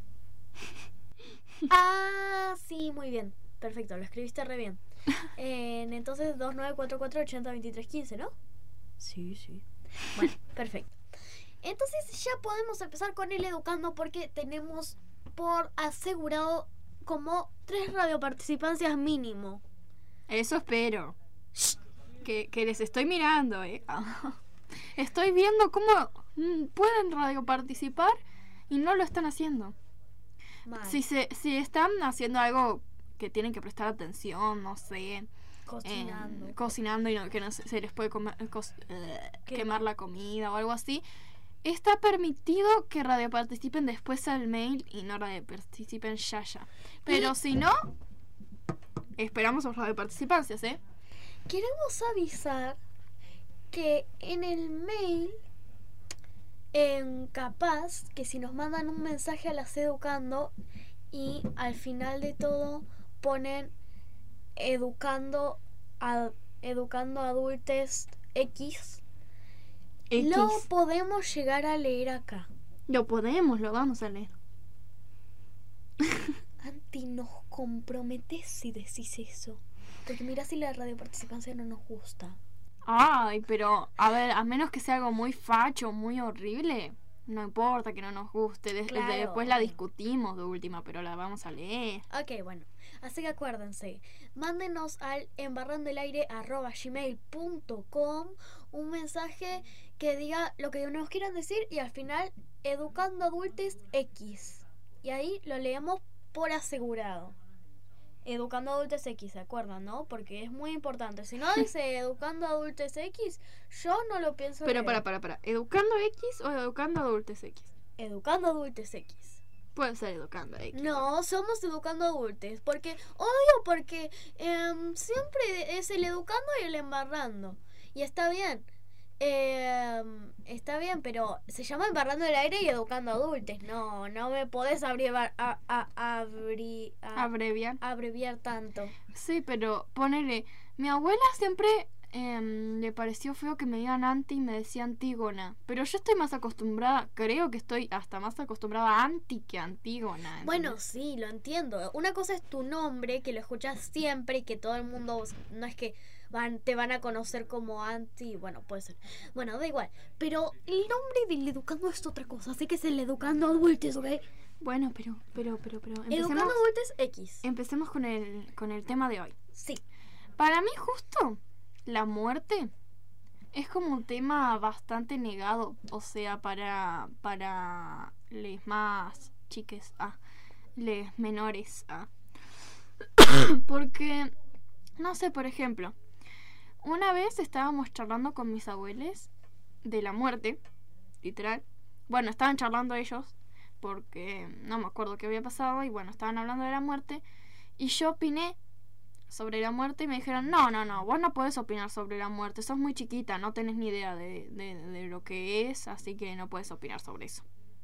Ah, sí, muy bien. Perfecto, lo escribiste re bien. Entonces, 2944 80 23 15, ¿no? Sí. Bueno, perfecto. Entonces ya podemos empezar con el educando porque tenemos por asegurado como 3 radioparticipancias mínimo. Eso espero. Que les estoy mirando, Estoy viendo cómo pueden radioparticipar y no lo están haciendo. Si están haciendo algo que tienen que prestar atención, no sé, cocinando y que no se les puede quemar la comida o algo así, está permitido que radioparticipen después al mail y no radioparticipen ya. Pero si no, esperamos sus radioparticipancias, Queremos avisar que en el mail, capaz que si nos mandan un mensaje a las educando y al final de todo ponen educando adultes X, lo podemos llegar a leer acá. Lo vamos a leer. Anti, nos comprometes si decís eso. Porque mirá si la radioparticipancia no nos gusta. Ay, pero, a ver, a menos que sea algo muy facho, muy horrible, no importa que no nos guste. Claro. Después la discutimos de última, pero la vamos a leer. Ok, bueno. Así que acuérdense, mándenos al embarrandoelaire@gmail.com un mensaje que diga lo que nos quieran decir y al final Educando Adultes X. Y ahí lo leemos por asegurado. Educando Adultes X, ¿se acuerdan, no? Porque es muy importante. Si no dice Educando Adultes X, yo no lo pienso Pero leer. para. ¿Educando X o Educando Adultes X? Educando Adultes X. Puede ser Educando X. No, somos Educando Adultes. Porque siempre es el educando y el embarrando. Y está bien. Está bien, pero se llama Embarrando el Aire y Educando Adultes. No me podés abreviar tanto. Sí, pero ponele. Mi abuela siempre le pareció feo que me digan Anti y me decía Antígona. Pero yo estoy más acostumbrada, creo que estoy hasta más acostumbrada a Anti que a Antígona. ¿Entendés? Bueno, sí, lo entiendo. Una cosa es tu nombre, que lo escuchas siempre y que todo el mundo, no es que te van a conocer como Anti, bueno, puede ser. Bueno, da igual. Pero el nombre del educando es otra cosa, así que es el Educando Adultes, ¿ok? Bueno, pero empecemos. Educando Adultes X. Empecemos con el tema de hoy. Sí. Para mí justo la muerte es como un tema bastante negado, o sea, para les más chiques, les menores, porque no sé, por ejemplo, una vez estábamos charlando con mis abuelos de la muerte, literal. Bueno, estaban charlando ellos porque no me acuerdo qué había pasado y bueno, estaban hablando de la muerte y yo opiné sobre la muerte y me dijeron, no, vos no podés opinar sobre la muerte, sos muy chiquita, no tenés ni idea de lo que es, así que no podés opinar sobre eso.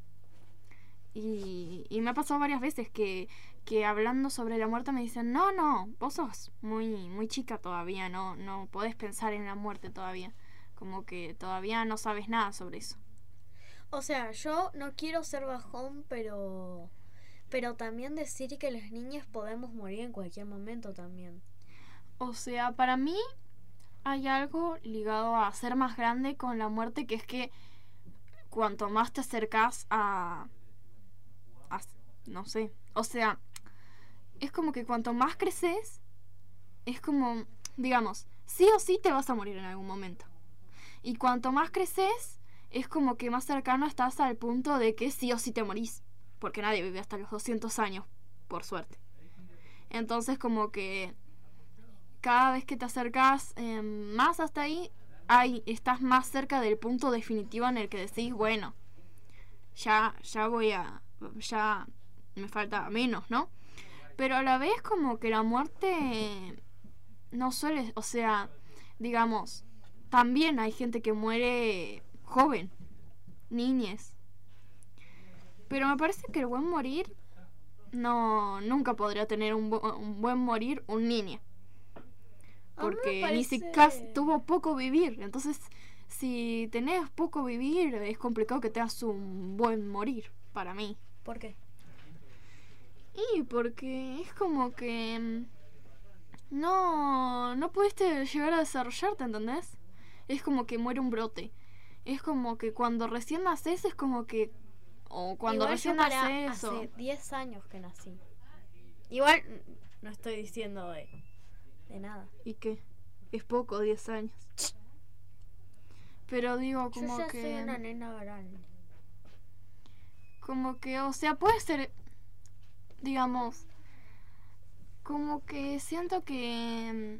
Y me ha pasado varias veces que hablando sobre la muerte me dicen, no, vos sos muy chica todavía, no podés pensar en la muerte todavía, como que todavía no sabes nada sobre eso. O sea, yo no quiero ser bajón, pero también decir que las niñas podemos morir en cualquier momento también. O sea, para mí hay algo ligado a ser más grande con la muerte, que es que cuanto más te acercas a no sé, o sea, es como que cuanto más creces, es como, digamos, sí o sí te vas a morir en algún momento. Y cuanto más creces, es como que más cercano estás al punto de que sí o sí te morís. Porque nadie vive hasta los 200 años, por suerte. Entonces como que cada vez que te acercas más hasta ahí, estás más cerca del punto definitivo en el que decís, bueno, ya me falta menos, ¿no? Pero a la vez como que la muerte no suele, o sea, digamos, también hay gente que muere joven, niñez. Pero me parece que el buen morir nunca podría tener un buen morir un niño. Porque ni siquiera tuvo poco vivir. Entonces, si tenés poco vivir, es complicado que tengas un buen morir, para mí. ¿Por qué? Y porque es como que no pudiste llegar a desarrollarte, ¿entendés? Es como que muere un brote. Es como que cuando recién naces es como que... O cuando igual recién naces eso. Hace 10 años que nací. Igual no estoy diciendo de nada. ¿Y qué? Es poco, 10 años. Pero digo como yo ya que... soy una nena grande. Como que, o sea, puede ser... Digamos... Como que siento que...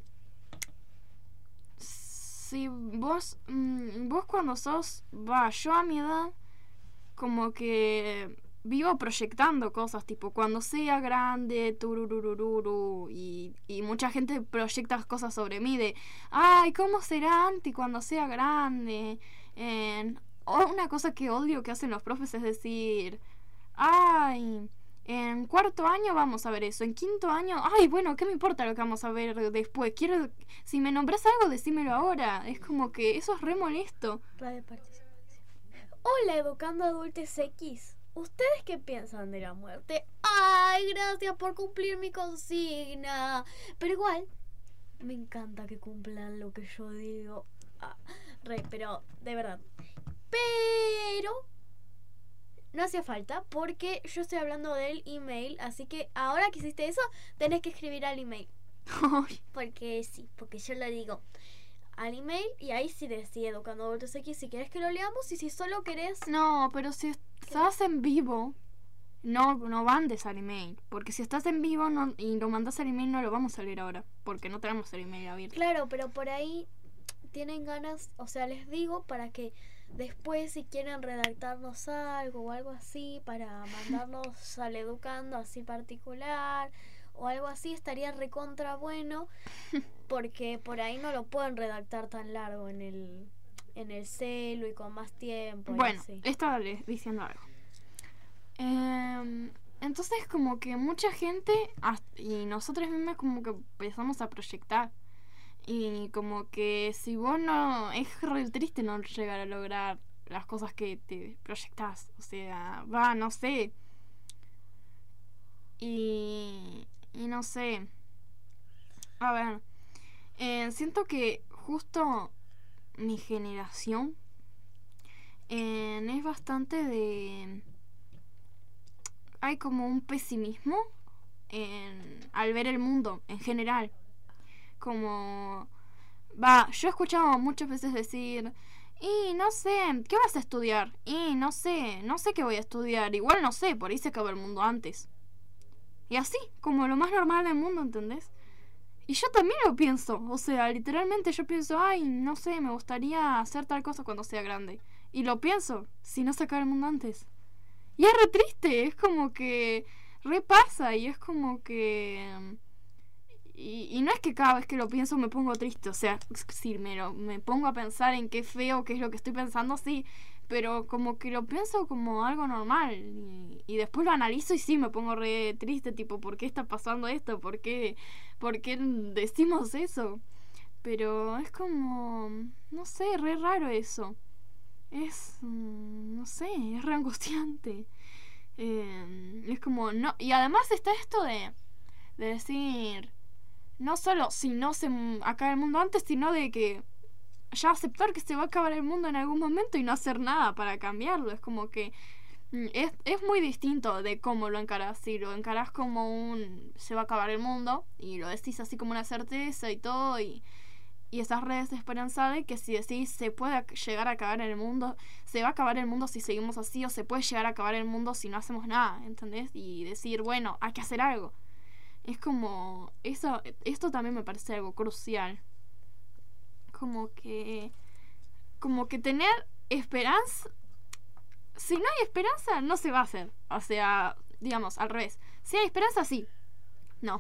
Si vos cuando sos... yo a mi edad... Como que vivo proyectando cosas, tipo cuando sea grande, turururururu, y mucha gente proyecta cosas sobre mí de, ay, ¿cómo será Anti cuando sea grande? O una cosa que odio que hacen los profes es decir, ay, en cuarto año vamos a ver eso, en quinto año, ay, bueno, ¿qué me importa lo que vamos a ver después? Si me nombras algo, decímelo ahora. Es como que eso es re molesto. Hola, Educando Adultos X. ¿Ustedes qué piensan de la muerte? ¡Ay, gracias por cumplir mi consigna! Pero igual, me encanta que cumplan lo que yo digo. Pero, de verdad. Pero no hacía falta porque yo estoy hablando del email. Así que ahora que hiciste eso, tenés que escribir al email. Porque sí, porque yo lo digo al email y ahí sí decía Educando Adultos X si querés que lo leamos y si solo querés... No, pero si estás en vivo, no mandes al email. Porque si estás en vivo y lo mandas al email, no lo vamos a leer ahora. Porque no tenemos el email abierto. Claro, pero por ahí tienen ganas, o sea, les digo para que después si quieren redactarnos algo o algo así para mandarnos al Educando así particular o algo así, estaría recontra bueno porque por ahí no lo pueden redactar tan largo en el celu y con más tiempo. Bueno, estaba diciendo algo. Entonces como que mucha gente y nosotros mismos como que empezamos a proyectar. Y como que si vos no... Es re triste no llegar a lograr las cosas que te proyectás. O sea, no sé. Y no sé. A ver. Siento que justo mi generación es bastante de... Hay como un pesimismo al ver el mundo en general. Como... yo he escuchado muchas veces decir... Y no sé, ¿qué vas a estudiar? Y no sé qué voy a estudiar. Igual no sé, por ahí se acaba el mundo antes. Y así, como lo más normal del mundo, ¿entendés? Y yo también lo pienso. O sea, literalmente yo pienso... Ay, no sé, me gustaría hacer tal cosa cuando sea grande. Y lo pienso, si no se acaba el mundo antes. Y es re triste, es como que... repasa y es como que... Y no es que cada vez que lo pienso me pongo triste, o sea, si me pongo a pensar en qué feo, qué es lo que estoy pensando, sí, pero como que lo pienso como algo normal y después lo analizo y sí me pongo re triste, tipo, ¿por qué está pasando esto? ¿Por qué decimos eso? Pero es como, no sé, re raro eso. No sé, es re angustiante. Es como, no, y además está esto de decir... No solo si no se acaba el mundo antes, sino de que ya aceptar que se va a acabar el mundo en algún momento y no hacer nada para cambiarlo. Es como que es muy distinto de cómo lo encarás. Si lo encarás como se va a acabar el mundo y lo decís así como una certeza y todo y estás re desesperanzada, y que si decís se puede llegar a acabar el mundo, se va a acabar el mundo si seguimos así, o se puede llegar a acabar el mundo si no hacemos nada, ¿entendés? Y decir, bueno, hay que hacer algo. Es como... Esto también me parece algo crucial. Como que tener esperanza... Si no hay esperanza, no se va a hacer. O sea, digamos, al revés. Si hay esperanza, sí. No.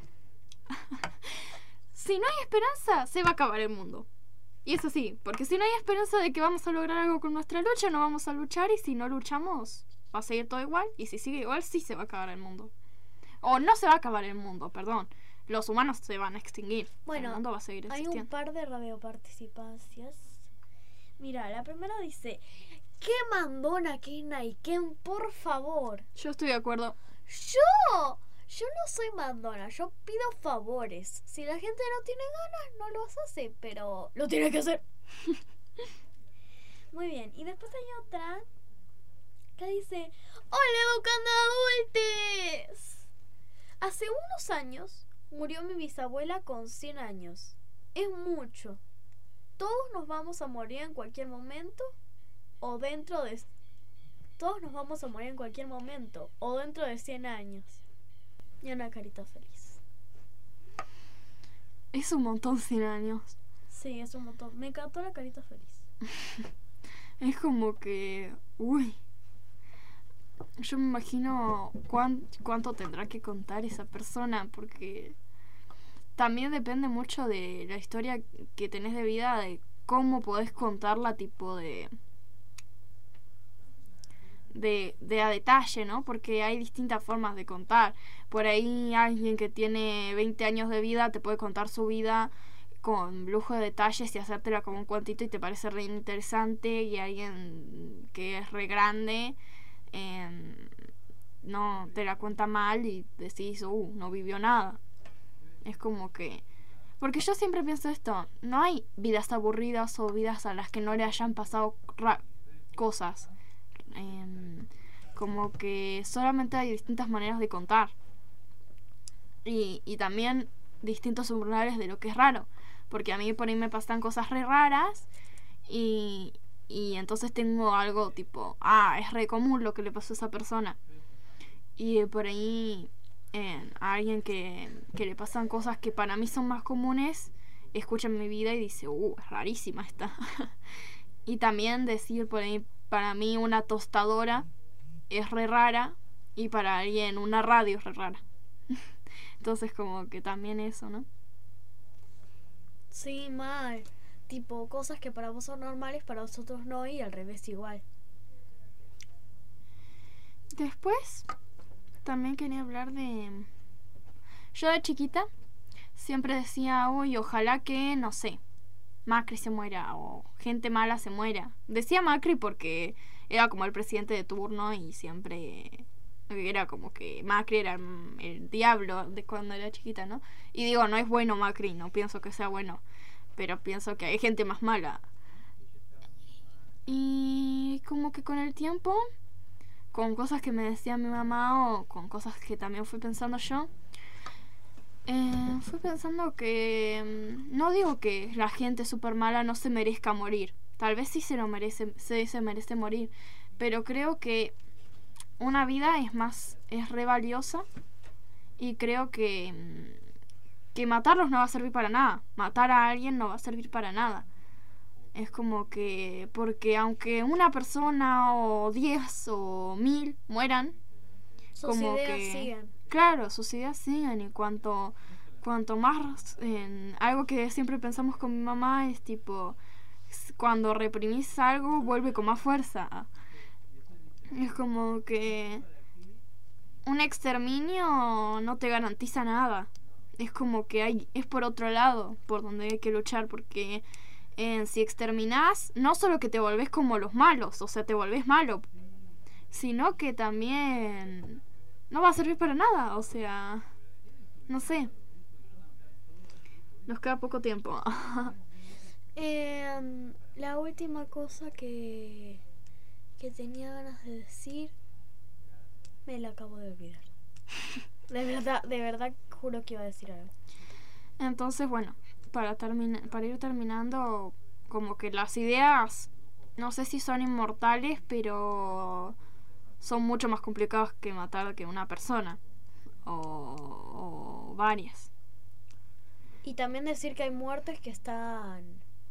Si no hay esperanza, se va a acabar el mundo. Y eso sí, porque si no hay esperanza de que vamos a lograr algo con nuestra lucha, no vamos a luchar, y si no luchamos, va a seguir todo igual, y si sigue igual, sí se va a acabar el mundo. O no se va a acabar el mundo, perdón. Los humanos se van a extinguir. Bueno, el mundo va a seguir existiendo. Hay un par de radioparticipancias. Mira, la primera dice... ¡Qué mandona que es Naiken, por favor! Yo estoy de acuerdo. ¡Yo no soy mandona! Yo pido favores. Si la gente no tiene ganas, no los hace. Pero lo tiene que hacer. Muy bien. Y después hay otra que dice... ¡Hola, Educando Adultos! Hace unos años murió mi bisabuela con 100 años. Es mucho. Todos nos vamos a morir en cualquier momento o dentro de... Todos nos vamos a morir en cualquier momento o dentro de 100 años. Y una carita feliz. Es un montón 100 años. Sí, es un montón. Me encantó la carita feliz. Es como que... Uy. Yo me imagino cuánto tendrá que contar esa persona, porque también depende mucho de la historia que tenés de vida, de cómo podés contarla, tipo de a detalle, ¿no? Porque hay distintas formas de contar. Por ahí alguien que tiene 20 años de vida te puede contar su vida con lujo de detalles y hacértela como un cuentito y te parece re interesante, y alguien que es re grande no te la cuenta mal y decís, no vivió nada. Es como que... Porque yo siempre pienso esto, no hay vidas aburridas o vidas a las que no le hayan pasado cosas. Como que solamente hay distintas maneras de contar. Y también distintos umbrales de lo que es raro. Porque a mí por ahí me pasan cosas re raras y entonces tengo algo tipo, es re común lo que le pasó a esa persona. Y por ahí a alguien que le pasan cosas que para mí son más comunes, escucha mi vida y dice, es rarísima esta. Y también decir por ahí, para mí una tostadora es re rara y para alguien una radio es re rara. Entonces como que también eso, ¿no? Sí, mal. Tipo, cosas que para vos son normales, para nosotros no, y al revés igual. Después, también quería hablar de... Yo de chiquita siempre decía, ojalá que, no sé, Macri se muera o gente mala se muera. Decía Macri porque era como el presidente de turno y siempre... Era como que Macri era el diablo de cuando era chiquita, ¿no? Y digo, no es bueno Macri, no pienso que sea bueno, pero pienso que hay gente más mala. Y como que con el tiempo, con cosas que me decía mi mamá o con cosas que también fui pensando yo, fui pensando que no digo que la gente súper mala no se merezca morir. Tal vez sí se lo merece, se merece morir, pero creo que una vida es re valiosa y creo que matarlos no va a servir para nada. Matar a alguien no va a servir para nada. Es como que, porque aunque una persona o 10 o 1000 mueran, sus como ideas que siguen. Claro, sus ideas siguen, y cuanto más algo que siempre pensamos con mi mamá es tipo, cuando reprimís algo vuelve con más fuerza. Es como que un exterminio no te garantiza nada. Es como que es por otro lado por donde hay que luchar, porque si exterminás, no solo que te volvés como los malos, o sea, te volvés malo, sino que también no va a servir para nada, o sea, no sé. Nos queda poco tiempo. La última cosa que tenía ganas de decir, me la acabo de olvidar. De verdad, juro que iba a decir algo. Entonces, bueno, para ir terminando, como que las ideas, no sé si son inmortales, pero son mucho más complicadas que matar que una persona o varias. Y también decir que hay muertes que están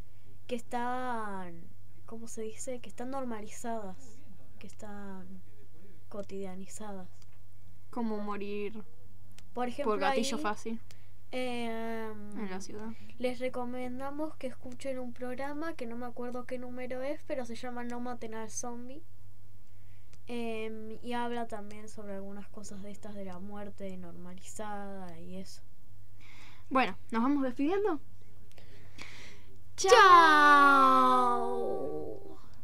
¿cómo se dice? Que están normalizadas, que están cotidianizadas. Como morir, por ejemplo, por gatillo fácil en la ciudad. Les recomendamos que escuchen un programa que no me acuerdo qué número es, pero se llama No maten al zombie. Y habla también sobre algunas cosas de estas de la muerte normalizada y eso. Bueno, ¿nos vamos despidiendo? ¡Chao!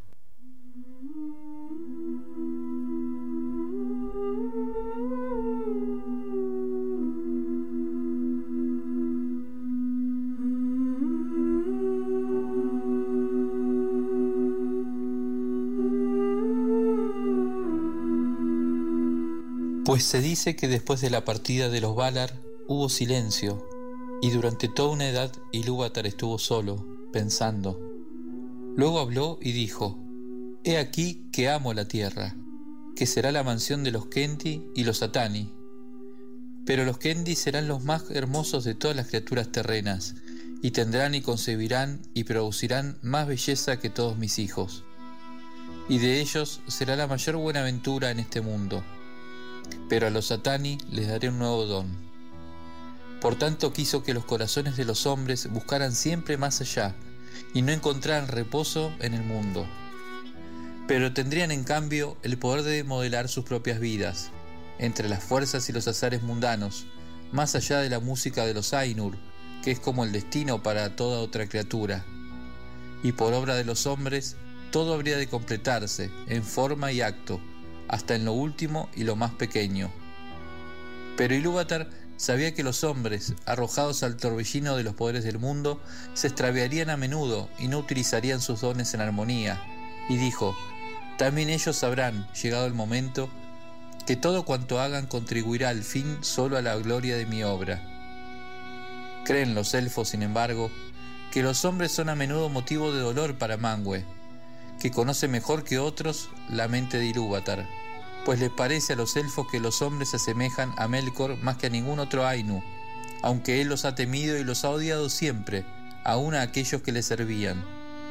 Pues se dice que después de la partida de los Valar hubo silencio, y durante toda una edad Ilúvatar estuvo solo, pensando. Luego habló y dijo: He aquí que amo la tierra, que será la mansión de los Kenti y los Atani. Pero los Kenti serán los más hermosos de todas las criaturas terrenas, y tendrán y concebirán y producirán más belleza que todos mis hijos. Y de ellos será la mayor buenaventura en este mundo. Pero a los Atani les daré un nuevo don. Por tanto quiso que los corazones de los hombres buscaran siempre más allá, y no encontraran reposo en el mundo. Pero tendrían en cambio el poder de modelar sus propias vidas, entre las fuerzas y los azares mundanos, más allá de la música de los Ainur, que es como el destino para toda otra criatura. Y por obra de los hombres, todo habría de completarse, en forma y acto, hasta en lo último y lo más pequeño. Pero Ilúvatar sabía que los hombres, arrojados al torbellino de los poderes del mundo, se extraviarían a menudo y no utilizarían sus dones en armonía, y dijo: también ellos sabrán, llegado el momento, que todo cuanto hagan contribuirá al fin solo a la gloria de mi obra. Creen los elfos, sin embargo, que los hombres son a menudo motivo de dolor para Manwë, que conoce mejor que otros la mente de Ilúvatar, pues les parece a los elfos que los hombres se asemejan a Melkor más que a ningún otro Ainu, aunque él los ha temido y los ha odiado siempre, aun a aquellos que le servían.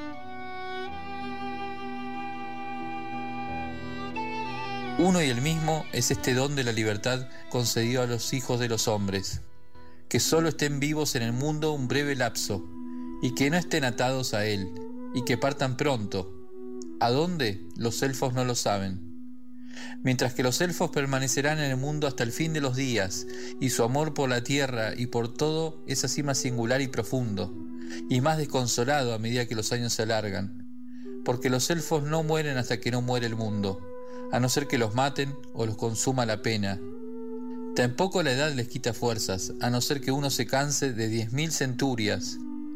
Uno y el mismo es este don de la libertad concedido a los hijos de los hombres, que solo estén vivos en el mundo un breve lapso, y que no estén atados a él, y que partan pronto. ¿A dónde? Los elfos no lo saben. Mientras que los elfos permanecerán en el mundo hasta el fin de los días, y su amor por la tierra y por todo es así más singular y profundo, y más desconsolado a medida que los años se alargan, porque los elfos no mueren hasta que no muere el mundo, a no ser que los maten o los consuma la pena. Tampoco la edad les quita fuerzas, a no ser que uno se canse de 10.000 centurias.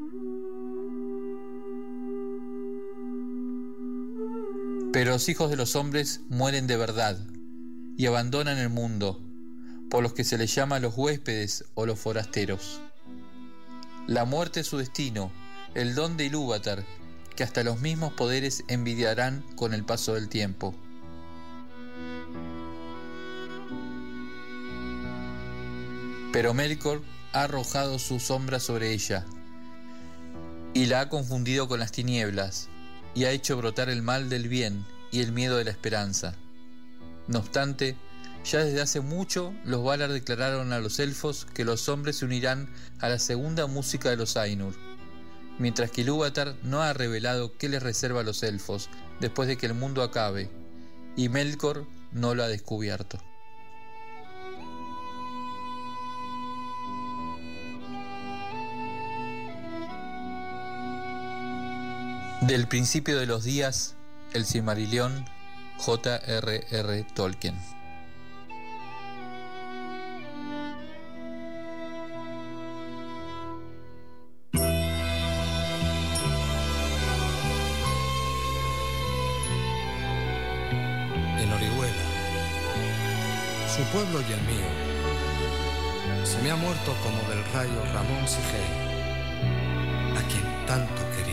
Pero los hijos de los hombres mueren de verdad y abandonan el mundo, por los que se les llama los huéspedes o los forasteros. La muerte es su destino, el don de Ilúvatar, que hasta los mismos poderes envidiarán con el paso del tiempo. Pero Melkor ha arrojado su sombra sobre ella y la ha confundido con las tinieblas, y ha hecho brotar el mal del bien y el miedo de la esperanza. No obstante, ya desde hace mucho los Valar declararon a los elfos que los hombres se unirán a la segunda música de los Ainur, mientras que Ilúvatar no ha revelado qué les reserva a los elfos después de que el mundo acabe, y Melkor no lo ha descubierto. Del principio de los días, el Silmarillion, J.R.R. Tolkien. En Orihuela, su pueblo y el mío, se me ha muerto como del rayo Ramón Sigel, a quien tanto quería.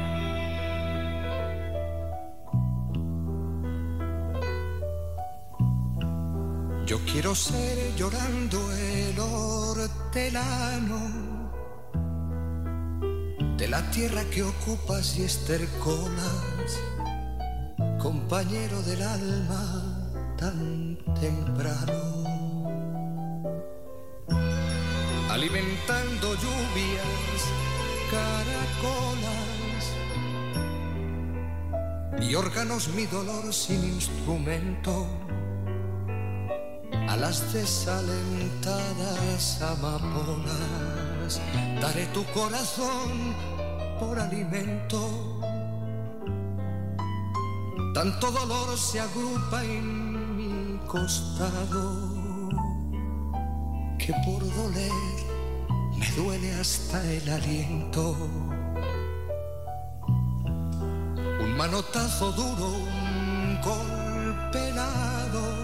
Yo quiero ser llorando el hortelano de la tierra que ocupas y estercolas, compañero del alma tan temprano, alimentando lluvias, caracolas y órganos mi dolor sin instrumento. A las desalentadas amapolas daré tu corazón por alimento. Tanto dolor se agrupa en mi costado que por doler me duele hasta el aliento. Un manotazo duro, un golpe helado,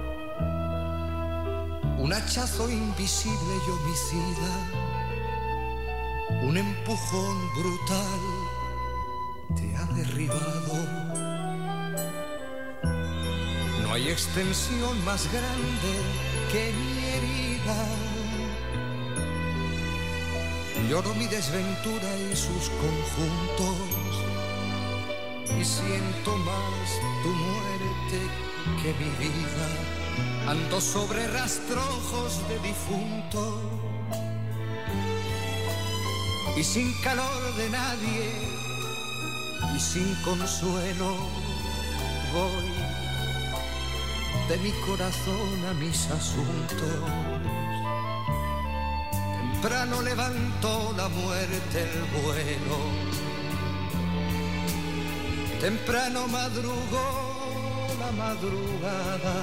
un hachazo invisible y homicida, un empujón brutal te ha derribado. No hay extensión más grande que mi herida. Lloro mi desventura y sus conjuntos, y siento más tu muerte que mi vida. Ando sobre rastrojos de difunto y sin calor de nadie y sin consuelo voy de mi corazón a mis asuntos, temprano levantó la muerte el vuelo, temprano madrugó la madrugada,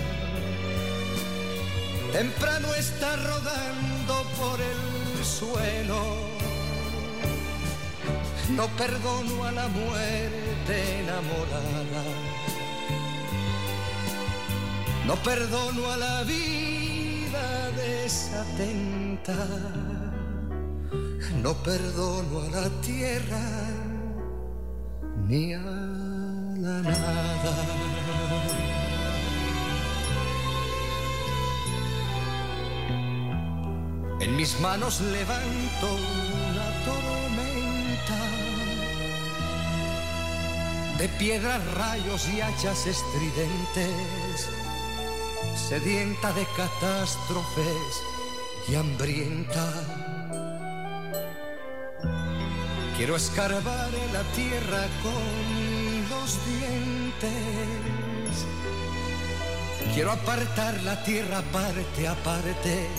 temprano está rodando por el suelo. No perdono a la muerte enamorada, no perdono a la vida desatenta, no perdono a la tierra ni a la nada. En mis manos levanto una tormenta de piedras, rayos y hachas estridentes, sedienta de catástrofes y hambrienta. Quiero escarbar en la tierra con los dientes, quiero apartar la tierra parte a parte,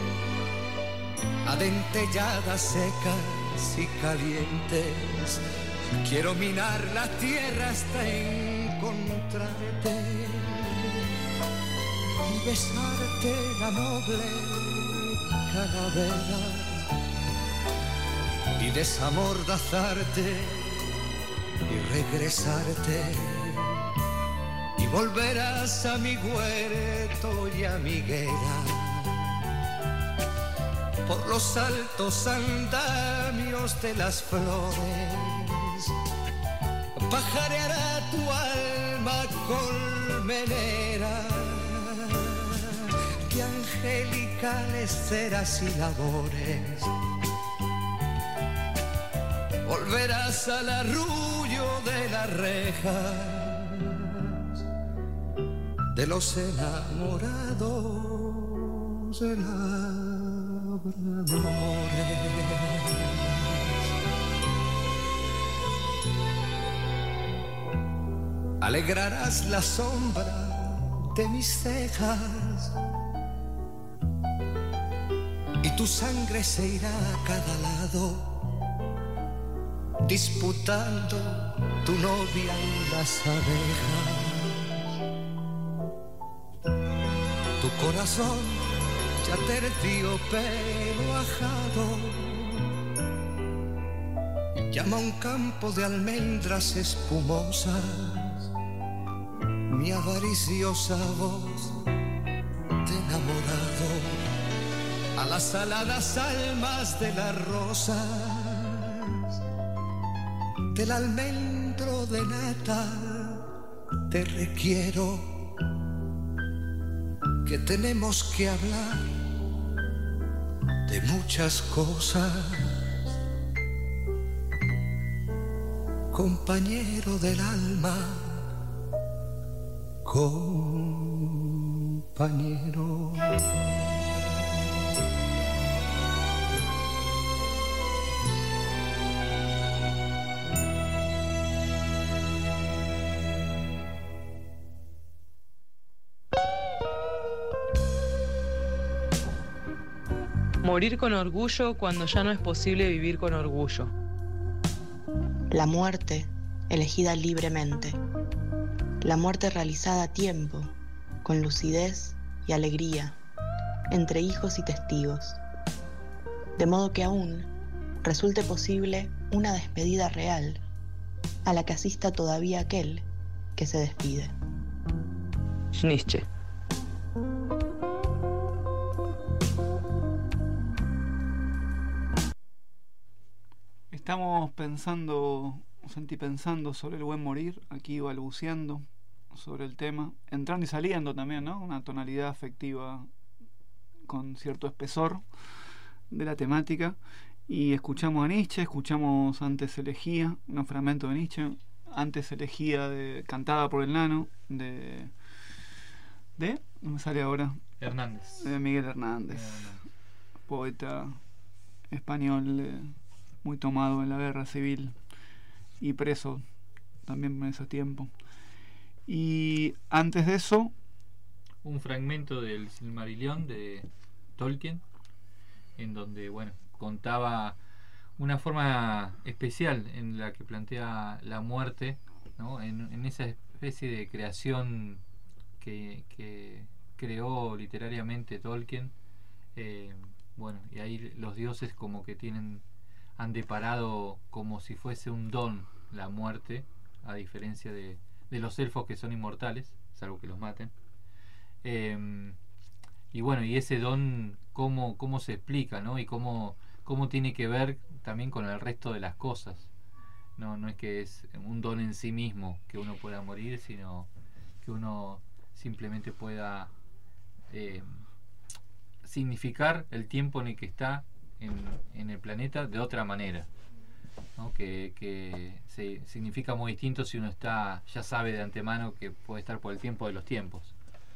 adentelladas, secas y calientes. Quiero minar la tierra hasta encontrarte y besarte la noble calavera y desamordazarte y regresarte, y volverás a mi huerto y a mi higuera, por los altos andamios de las flores. Pajareará tu alma colmenera de angelicales ceras y labores. Volverás al arrullo de las rejas de los enamorados de labradores. Alegrarás la sombra de mis cejas y tu sangre se irá a cada lado, disputando tu novia en las abejas. Tu corazón ya terciopelo ajado llama a un campo de almendras espumosas. Mi avariciosa voz de enamorado a las aladas almas de las rosas, del almendro de nata te requiero, que tenemos que hablar de muchas cosas, compañero del alma, compañero. Morir con orgullo cuando ya no es posible vivir con orgullo. La muerte elegida libremente. La muerte realizada a tiempo, con lucidez y alegría, entre hijos y testigos. De modo que aún resulte posible una despedida real, a la que asista todavía aquel que se despide. Nietzsche. Estamos pensando, Santi, pensando sobre el buen morir, aquí balbuceando sobre el tema, entrando y saliendo también, ¿no? Una tonalidad afectiva con cierto espesor de la temática. Y escuchamos a Nietzsche, escuchamos Antes elegía, un fragmento de Nietzsche, Antes elegía, cantada por el Nano, de no me sale ahora, Hernández, de Miguel Hernández, poeta español, muy tomado en la guerra civil y preso también en ese tiempo. Y antes de eso, un fragmento del Silmarillion de Tolkien, en donde, bueno, contaba una forma especial en la que plantea la muerte, ¿no? En esa especie de creación que creó literariamente Tolkien. Bueno, y ahí los dioses como que han deparado como si fuese un don la muerte, a diferencia de los elfos, que son inmortales, salvo que los maten. Y bueno, y ese don, cómo se explica, ¿no? Y cómo tiene que ver también con el resto de las cosas. No es que es un don en sí mismo que uno pueda morir, sino que uno simplemente pueda significar el tiempo en el que está en el planeta de otra manera, ¿no? Que se significa muy distinto si uno ya sabe de antemano que puede estar por el tiempo de los tiempos.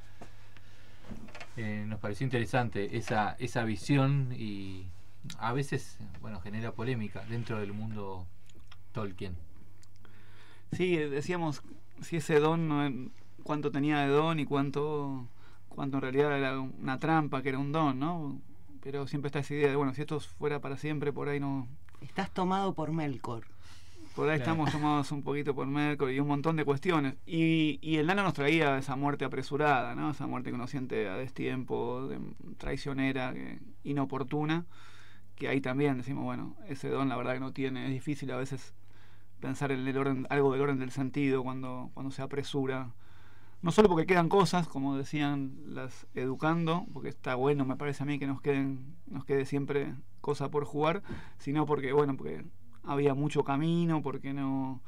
Nos pareció interesante esa visión, y a veces, bueno, genera polémica dentro del mundo Tolkien. Sí, decíamos si ese don, cuánto tenía de don y cuánto en realidad era una trampa, que era un don, ¿no? Pero siempre está esa idea de, bueno, si esto fuera para siempre, por ahí no... Estás tomado por Melkor. Por ahí estamos tomados un poquito por Melkor y un montón de cuestiones. Y el nano nos traía esa muerte apresurada, ¿no? Esa muerte que uno siente a destiempo, traicionera, inoportuna, que ahí también decimos, bueno, ese don la verdad que no tiene. Es difícil a veces pensar en el orden, algo del orden del sentido cuando se apresura. No solo porque quedan cosas, como decían las educando, porque está bueno, me parece a mí, que nos quede siempre cosa por jugar, sino porque, bueno, porque había mucho camino, porque no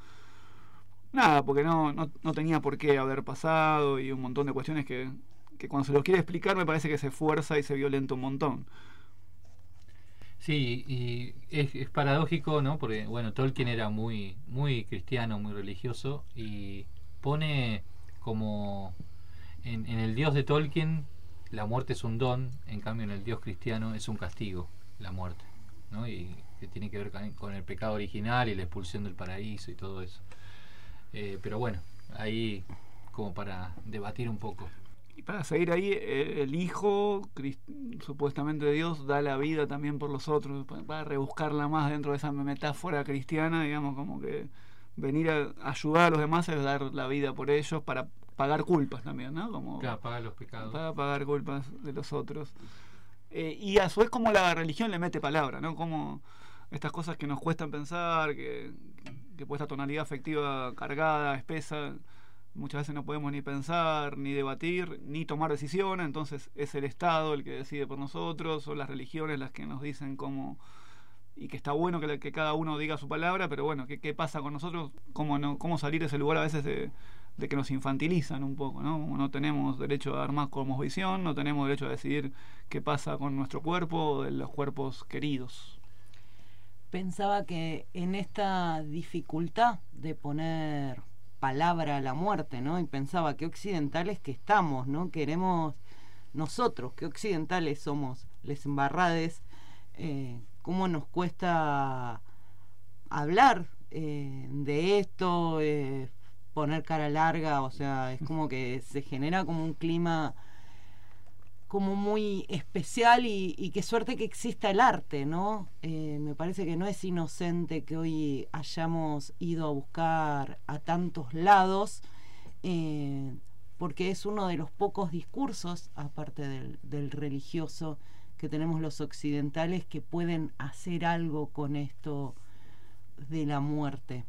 tenía por qué haber pasado, y un montón de cuestiones que cuando se los quiere explicar me parece que se fuerza y se violenta un montón. Sí, y es paradójico, ¿no? Porque, bueno, Tolkien era muy, muy cristiano, muy religioso, y pone como en el dios de Tolkien la muerte es un don, en cambio en el dios cristiano es un castigo, la muerte, ¿no? Y que tiene que ver con el pecado original y la expulsión del paraíso y todo eso. Pero bueno, ahí como para debatir un poco. Y para seguir ahí, el Hijo, supuestamente de Dios, da la vida también por los otros, para rebuscarla más dentro de esa metáfora cristiana, digamos, como que venir a ayudar a los demás es dar la vida por ellos, para pagar culpas también, ¿no? Como claro, pagar los pecados. Para pagar culpas de los otros. Y a su vez como la religión le mete palabra, ¿no? Como estas cosas que nos cuestan pensar, que por esta tonalidad afectiva cargada, espesa, muchas veces no podemos ni pensar, ni debatir, ni tomar decisiones. Entonces es el Estado el que decide por nosotros, o las religiones las que nos dicen cómo, y que está bueno que cada uno diga su palabra, pero bueno, ¿qué pasa con nosotros? ¿Cómo salir de ese lugar a veces de que nos infantilizan un poco, ¿no? No tenemos derecho a dar más cosmovisión, no tenemos derecho a decidir qué pasa con nuestro cuerpo o de los cuerpos queridos. Pensaba que en esta dificultad de poner palabra a la muerte, ¿no? Y pensaba qué occidentales que estamos, ¿no? Queremos nosotros, qué occidentales somos, les embarrades, cómo nos cuesta hablar de esto, poner cara larga, o sea, es como que se genera como un clima como muy especial, y qué suerte que exista el arte, ¿no? Me parece que no es inocente que hoy hayamos ido a buscar a tantos lados, porque es uno de los pocos discursos, aparte del religioso, que tenemos los occidentales, que pueden hacer algo con esto de la muerte.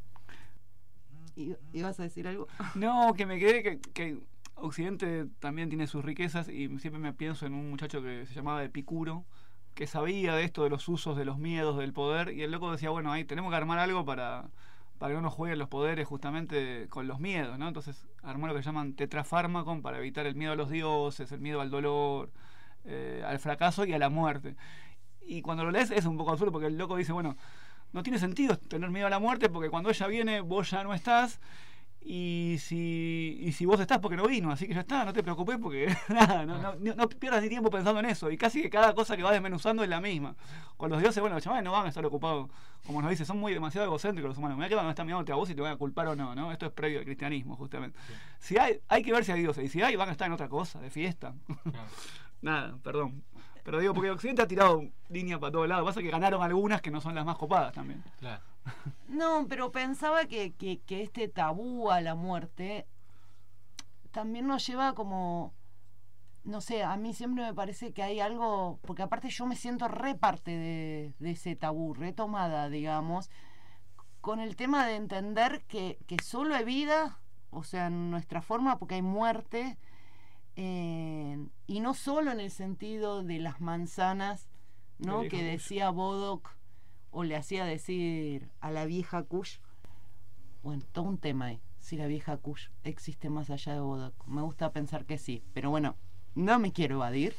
¿Ibas a decir algo? No, que me quedé que Occidente también tiene sus riquezas, y siempre me pienso en un muchacho que se llamaba Epicuro, que sabía de esto, de los usos, de los miedos, del poder, y el loco decía, bueno, ahí tenemos que armar algo para que no nos jueguen los poderes justamente con los miedos, ¿no? Entonces armó lo que llaman tetrafármacon para evitar el miedo a los dioses, el miedo al dolor, al fracaso y a la muerte. Y cuando lo lees es un poco absurdo, porque el loco dice, bueno, no tiene sentido tener miedo a la muerte, porque cuando ella viene vos ya no estás, y si vos estás porque no vino, así que ya está, no te preocupes, porque nada, no pierdas ni tiempo pensando en eso. Y casi que cada cosa que vas desmenuzando es la misma. Con los dioses, bueno, los chavales no van a estar ocupados, como nos dice, son muy demasiado egocéntricos los humanos. Mirá que van a estar mirándote a vos y te van a culpar o no, ¿no? Esto es previo al cristianismo, justamente. Sí. Si hay que ver si hay dioses, y si hay, van a estar en otra cosa, de fiesta. Nada, perdón. Pero digo, porque Occidente ha tirado línea para todos lados. Pasa que ganaron algunas que no son las más copadas también. Claro. No, pero pensaba que este tabú a la muerte también nos lleva como, no sé, a mí siempre me parece que hay algo, porque aparte yo me siento re parte de ese tabú, retomada, digamos, con el tema de entender que solo hay vida, o sea, en nuestra forma, porque hay muerte, y no solo en el sentido de las manzanas, ¿no? Que decía Bodok, o le hacía decir a la vieja Kush. Bueno, todo un tema ahí, si la vieja Kush existe más allá de Bodok. Me gusta pensar que sí, pero bueno, no me quiero evadir.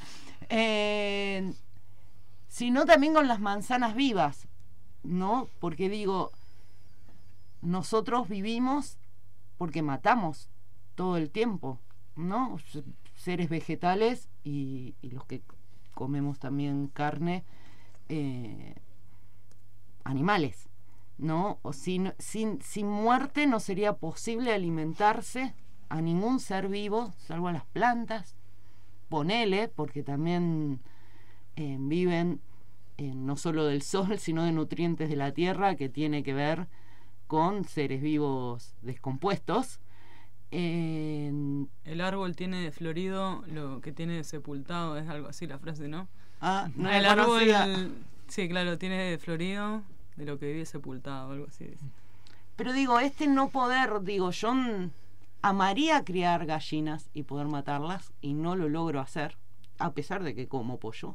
Sino también con las manzanas vivas, ¿no? Porque digo, nosotros vivimos porque matamos todo el tiempo, ¿no? Seres vegetales y los que comemos también carne, animales, ¿no? O sin muerte no sería posible alimentarse a ningún ser vivo, salvo a las plantas, ponele, porque también viven no solo del sol, sino de nutrientes de la tierra, que tiene que ver con seres vivos descompuestos. El árbol tiene de florido lo que tiene de sepultado, es algo así la frase, ¿no? No, el árbol, sí, claro, tiene de florido de lo que vive sepultado, algo así. Pero digo, no poder, digo, yo amaría criar gallinas y poder matarlas, y no lo logro hacer, a pesar de que como pollo.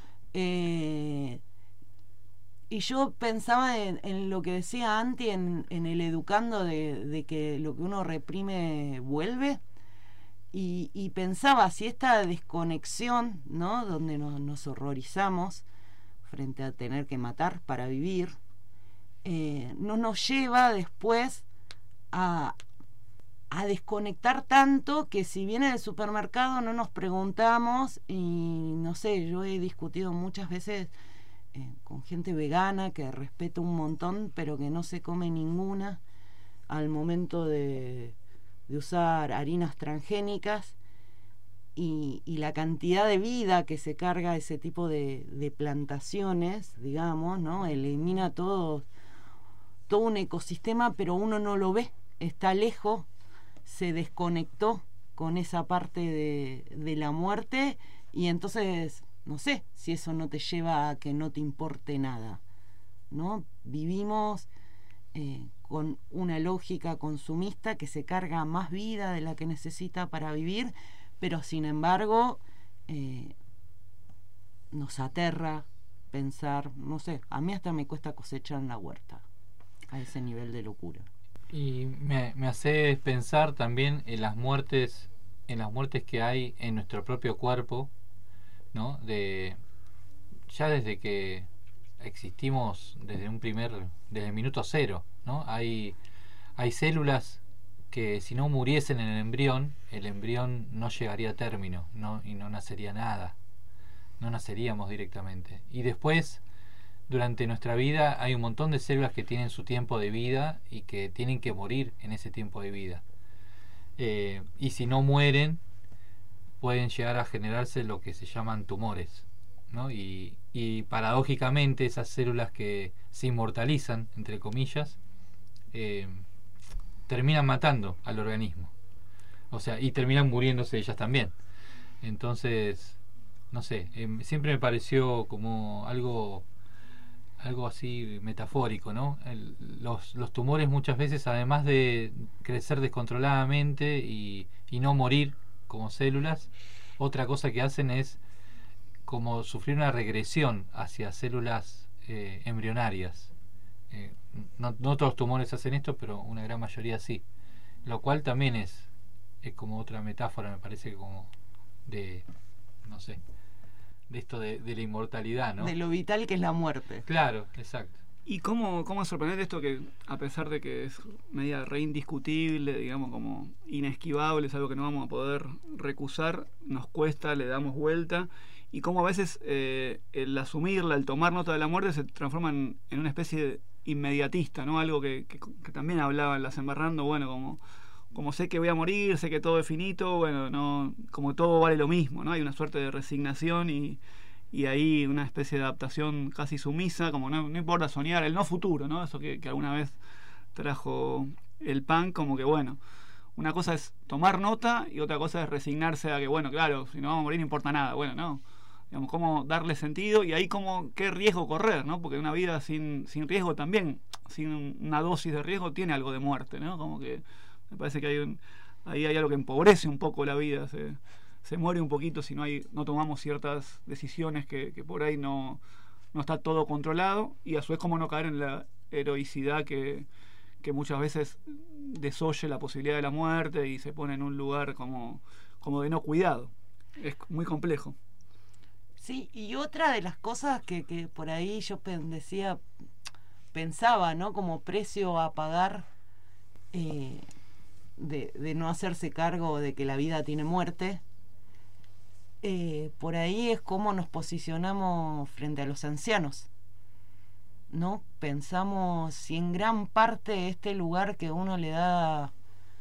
Y yo pensaba en lo que decía Anti en el educando de que lo que uno reprime vuelve, y pensaba si esta desconexión, ¿no? Donde nos horrorizamos frente a tener que matar para vivir, no nos lleva después a desconectar tanto que si viene del supermercado no nos preguntamos, y no sé, yo he discutido muchas veces con gente vegana que respeto un montón, pero que no se come ninguna al momento de usar harinas transgénicas, y la cantidad de vida que se carga ese tipo de plantaciones, digamos, ¿no? Elimina todo un ecosistema, pero uno no lo ve, está lejos, se desconectó con esa parte de la muerte, y entonces no sé si eso no te lleva a que no te importe nada, ¿no? Vivimos con una lógica consumista que se carga más vida de la que necesita para vivir, pero sin embargo nos aterra pensar, no sé, a mí hasta me cuesta cosechar en la huerta, a ese nivel de locura. Y me hace pensar también en las muertes que hay en nuestro propio cuerpo, ¿no? Ya desde que existimos, desde el minuto cero, ¿no? Hay células que si no muriesen en el embrión no llegaría a término, ¿no? Y no nacería nada, no naceríamos directamente. Y después, durante nuestra vida, hay un montón de células que tienen su tiempo de vida y que tienen que morir en ese tiempo de vida. Y si no mueren, pueden llegar a generarse lo que se llaman tumores, ¿no? Y paradójicamente esas células que se inmortalizan, entre comillas, terminan matando al organismo, o sea, y terminan muriéndose ellas también. Entonces, no sé, siempre me pareció como algo así metafórico, ¿no? Los tumores muchas veces, además de crecer descontroladamente y no morir como células, otra cosa que hacen es como sufrir una regresión hacia células embrionarias. No todos los tumores hacen esto, pero una gran mayoría sí, lo cual también es como otra metáfora, me parece, como de, no sé, de esto de la inmortalidad, ¿no? De lo vital que es la muerte. Claro, exacto. Y cómo es sorprendente esto, que a pesar de que es medida re indiscutible, digamos, como inesquivable, es algo que no vamos a poder recusar, nos cuesta, le damos vuelta, y cómo a veces el asumirla, el tomar nota de la muerte se transforma en una especie de inmediatista, ¿no? Algo que también hablaba en Las Embarrando, bueno, como sé que voy a morir, sé que todo es finito, bueno, no, como todo vale lo mismo, ¿no? Hay una suerte de resignación y y ahí una especie de adaptación casi sumisa, como no importa soñar, el no futuro, ¿no? Eso que alguna vez trajo el punk, como que bueno, una cosa es tomar nota y otra cosa es resignarse a que, bueno, claro, si no vamos a morir no importa nada. Bueno, no. Digamos, cómo darle sentido y ahí como qué riesgo correr, ¿no? Porque una vida sin riesgo también, sin una dosis de riesgo, tiene algo de muerte, ¿no? Como que me parece que ahí hay algo que empobrece un poco la vida, se muere un poquito si no tomamos ciertas decisiones que por ahí no está todo controlado, y a su vez como no caer en la heroicidad que muchas veces desoye la posibilidad de la muerte y se pone en un lugar como de no cuidado. Es muy complejo. Sí, y otra de las cosas que por ahí yo pensaba, ¿no? Como precio a pagar de no hacerse cargo de que la vida tiene muerte, por ahí es cómo nos posicionamos frente a los ancianos, ¿no? Pensamos si en gran parte este lugar que uno le da,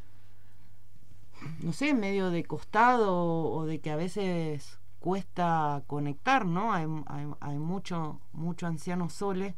no sé, medio de costado o de que a veces cuesta conectar, ¿no? Hay mucho anciano sole.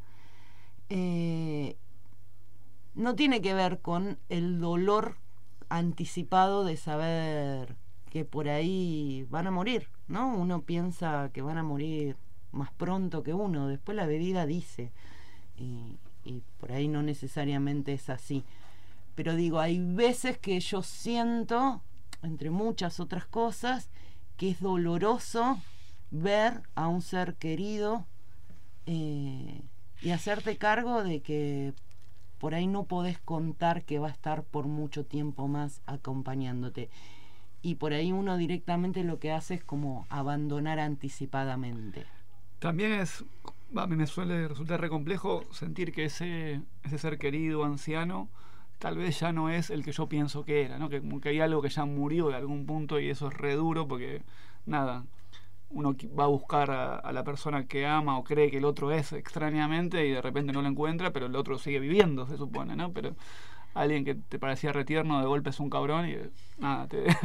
No tiene que ver con el dolor anticipado de saber que por ahí van a morir, ¿no? Uno piensa que van a morir más pronto que uno, después la vida dice, y por ahí no necesariamente es así. Pero digo, hay veces que yo siento, entre muchas otras cosas, que es doloroso ver a un ser querido y hacerte cargo de que por ahí no podés contar que va a estar por mucho tiempo más acompañándote. Y por ahí uno directamente lo que hace es como abandonar anticipadamente. También a mí me suele resultar re complejo sentir que ese ser querido, anciano, tal vez ya no es el que yo pienso que era, ¿no? Que como que hay algo que ya murió de algún punto y eso es re duro porque, nada, uno va a buscar a la persona que ama o cree que el otro es extrañamente y de repente no lo encuentra, pero el otro sigue viviendo, se supone, ¿no? Pero alguien que te parecía retierno de golpe es un cabrón y nada,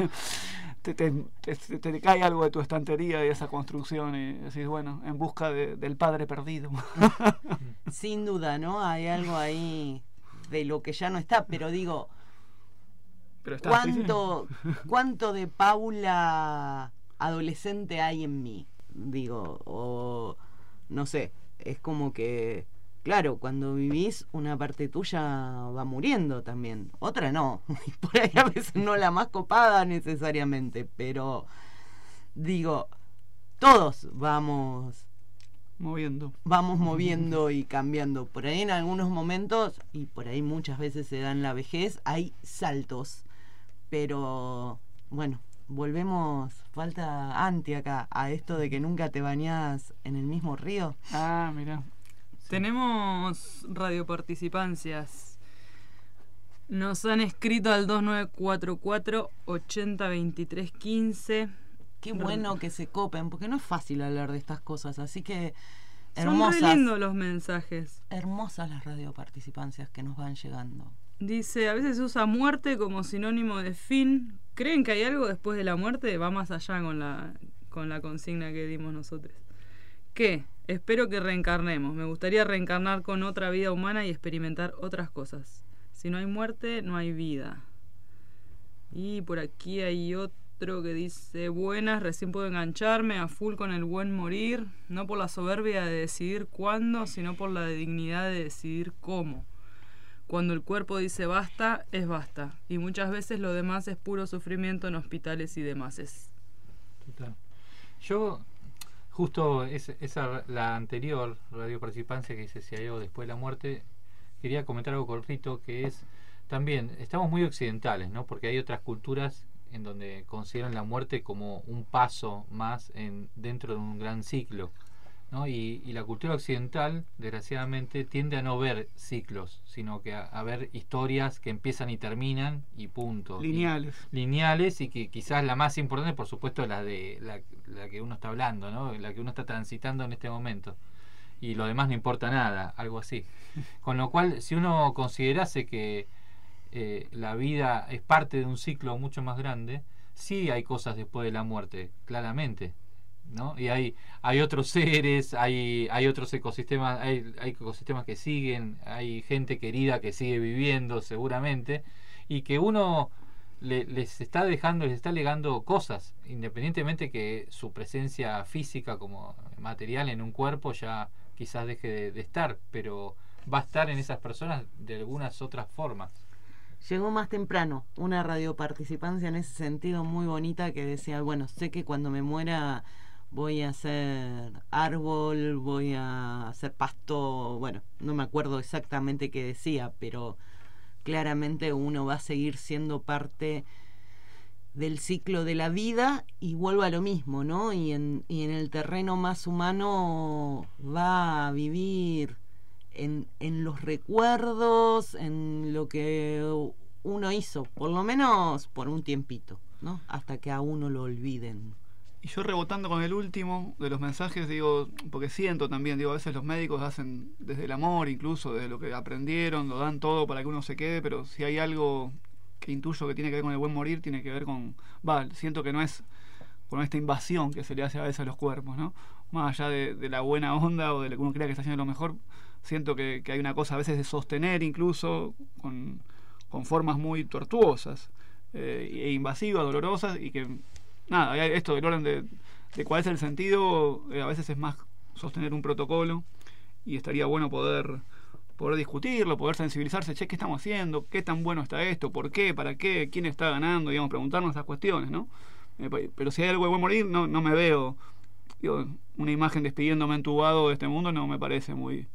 te cae algo de tu estantería, de esa construcción, y decís, bueno, en busca del padre perdido. Sin duda, ¿no? Hay algo ahí de lo que ya no está, pero digo, pero está, ¿cuánto de Paula adolescente hay en mí? Digo, o no sé, es como que, claro, cuando vivís una parte tuya va muriendo también, otra no, por ahí a veces no la más copada necesariamente, pero digo, todos vamos moviendo y cambiando. Por ahí en algunos momentos, y por ahí muchas veces se da en la vejez, hay saltos, pero bueno, volvemos, falta Anti acá, a esto de que nunca te bañás en el mismo río. Ah, mira. Sí. Tenemos radioparticipancias. Nos han escrito al 2944 80 23 15. Qué bueno que se copen, porque no es fácil hablar de estas cosas, así que hermosas. Son re lindos los mensajes. Hermosas las radioparticipancias que nos van llegando. Dice, a veces se usa muerte como sinónimo de fin. ¿Creen que hay algo después de la muerte? Va más allá con la consigna que dimos nosotros. ¿Qué? Espero que reencarnemos. Me gustaría reencarnar con otra vida humana y experimentar otras cosas. Si no hay muerte, no hay vida. Y por aquí hay otro que dice, buenas, recién puedo engancharme a full con el buen morir, no por la soberbia de decidir cuándo, sino por la dignidad de decidir cómo. Cuando el cuerpo dice basta, es basta. Y muchas veces lo demás es puro sufrimiento en hospitales y demás. Total. Yo, justo la anterior radioparticipancia que dice si hay algo después de la muerte, quería comentar algo cortito que es, también, estamos muy occidentales, ¿no? Porque hay otras culturas en donde consideran la muerte como un paso más dentro de un gran ciclo, ¿no? Y la cultura occidental, desgraciadamente, tiende a no ver ciclos, sino que a ver historias que empiezan y terminan y punto. Lineales y que quizás la más importante, por supuesto, la que uno está hablando, ¿no? La que uno está transitando en este momento. Y lo demás no importa nada, algo así. Con lo cual, si uno considerase que la vida es parte de un ciclo mucho más grande, sí hay cosas después de la muerte, claramente. ¿no? Y hay otros seres, hay otros ecosistemas, hay ecosistemas que siguen, hay gente querida que sigue viviendo seguramente, y que uno les está legando cosas, independientemente que su presencia física como material en un cuerpo ya quizás deje de estar, pero va a estar en esas personas de algunas otras formas. Llegó más temprano una radioparticipancia en ese sentido muy bonita que decía, bueno, sé que cuando me muera voy a hacer árbol, voy a hacer pasto, bueno, no me acuerdo exactamente qué decía, pero claramente uno va a seguir siendo parte del ciclo de la vida, y vuelvo a lo mismo, ¿no? Y en el terreno más humano va a vivir en los recuerdos, en lo que uno hizo, por lo menos por un tiempito, ¿no? Hasta que a uno lo olviden. Y yo rebotando con el último de los mensajes, digo, porque siento también, digo, a veces los médicos hacen desde el amor, incluso desde lo que aprendieron, lo dan todo para que uno se quede, pero si hay algo que intuyo que tiene que ver con el buen morir, tiene que ver con, siento que no es con esta invasión que se le hace a veces a los cuerpos, ¿no? Más allá de la buena onda o de lo que uno crea que está haciendo lo mejor, siento que hay una cosa a veces de sostener incluso con formas muy tortuosas e invasivas, dolorosas, y que nada, esto del orden de cuál es el sentido, a veces es más sostener un protocolo, y estaría bueno poder discutirlo, poder sensibilizarse, che, ¿qué estamos haciendo? ¿Qué tan bueno está esto? ¿Por qué? ¿Para qué? ¿Quién está ganando? Digamos, preguntarnos esas cuestiones, ¿no? Pero si hay algo de buen morir, no me veo, digo, una imagen despidiéndome entubado de este mundo no me parece muy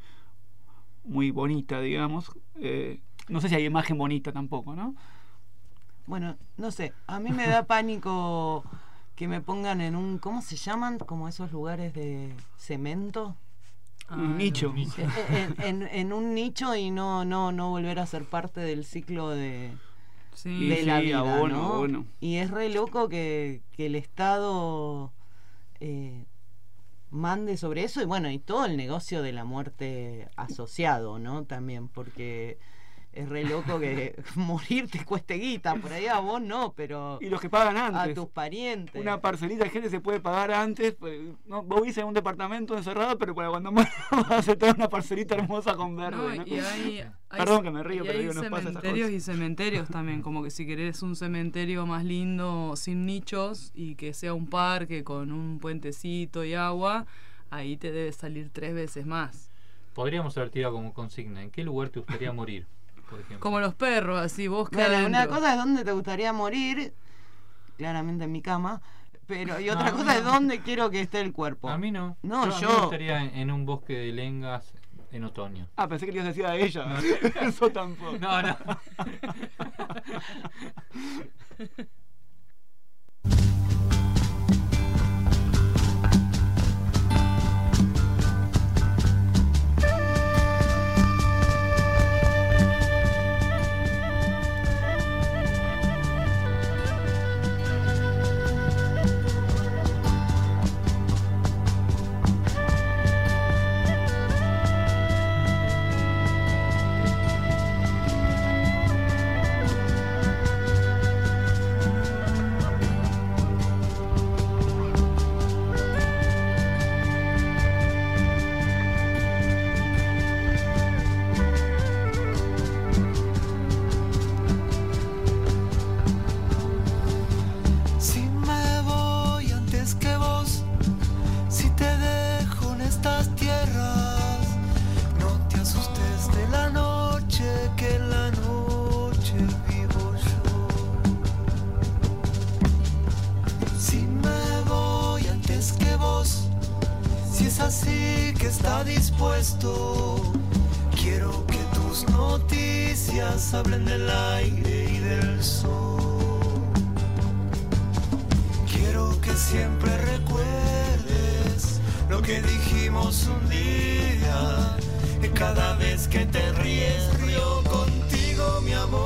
bonita, digamos. No sé si hay imagen bonita tampoco, ¿no? Bueno, no sé, a mí me da pánico que me pongan en un, ¿cómo se llaman? Como esos lugares de cemento. Un nicho. En un nicho, y no volver a ser parte del ciclo de Sí, la sí, vida, abono, ¿no? abono. Y es re loco que el Estado mande sobre eso, y bueno, y todo el negocio de la muerte asociado, ¿no? También, porque es re loco que morir te cueste guita, por ahí a vos no, pero Y los que pagan antes. a tus parientes. Una parcelita de gente se puede pagar antes, pues, ¿no? Vos vivís en un departamento encerrado, pero para cuando mueras vas a aceptar una parcelita hermosa con verde, No, ¿no? y hay Perdón que me río, y pero hay digo, nos pasa esas cementerios cosas. y cementerios también, como que si querés un cementerio más lindo, sin nichos, y que sea un parque con un puentecito y agua, ahí te debe salir 3 veces más. Podríamos haber tirado como consigna, ¿en qué lugar te gustaría morir? Por ejemplo. Como los perros, así, bosque Bueno, adentro. una cosa es dónde te gustaría morir, claramente en mi cama, pero y otra No, cosa es no. dónde quiero que esté el cuerpo. A mí no. No, A mí me yo. gustaría en un bosque de lengas en otoño. Ah, pensé que le ibas a decir a ella. Eso tampoco. No, no. Si me voy antes que vos, si te dejo en estas tierras, no te asustes de la noche, que en la noche vivo yo. Si me voy antes que vos, si es así que está dispuesto, quiero que tus noticias hablen del aire y del sol. Quiero que siempre recuerdes lo que dijimos un día, que cada vez que te ríes río contigo, mi amor.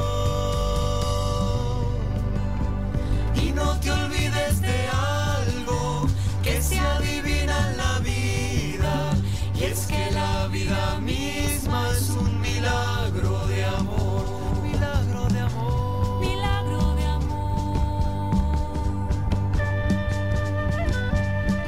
Y no te olvides de algo que se adivina en la vida, y es que la vida misma es un milagro de amor, milagro de amor, milagro de amor.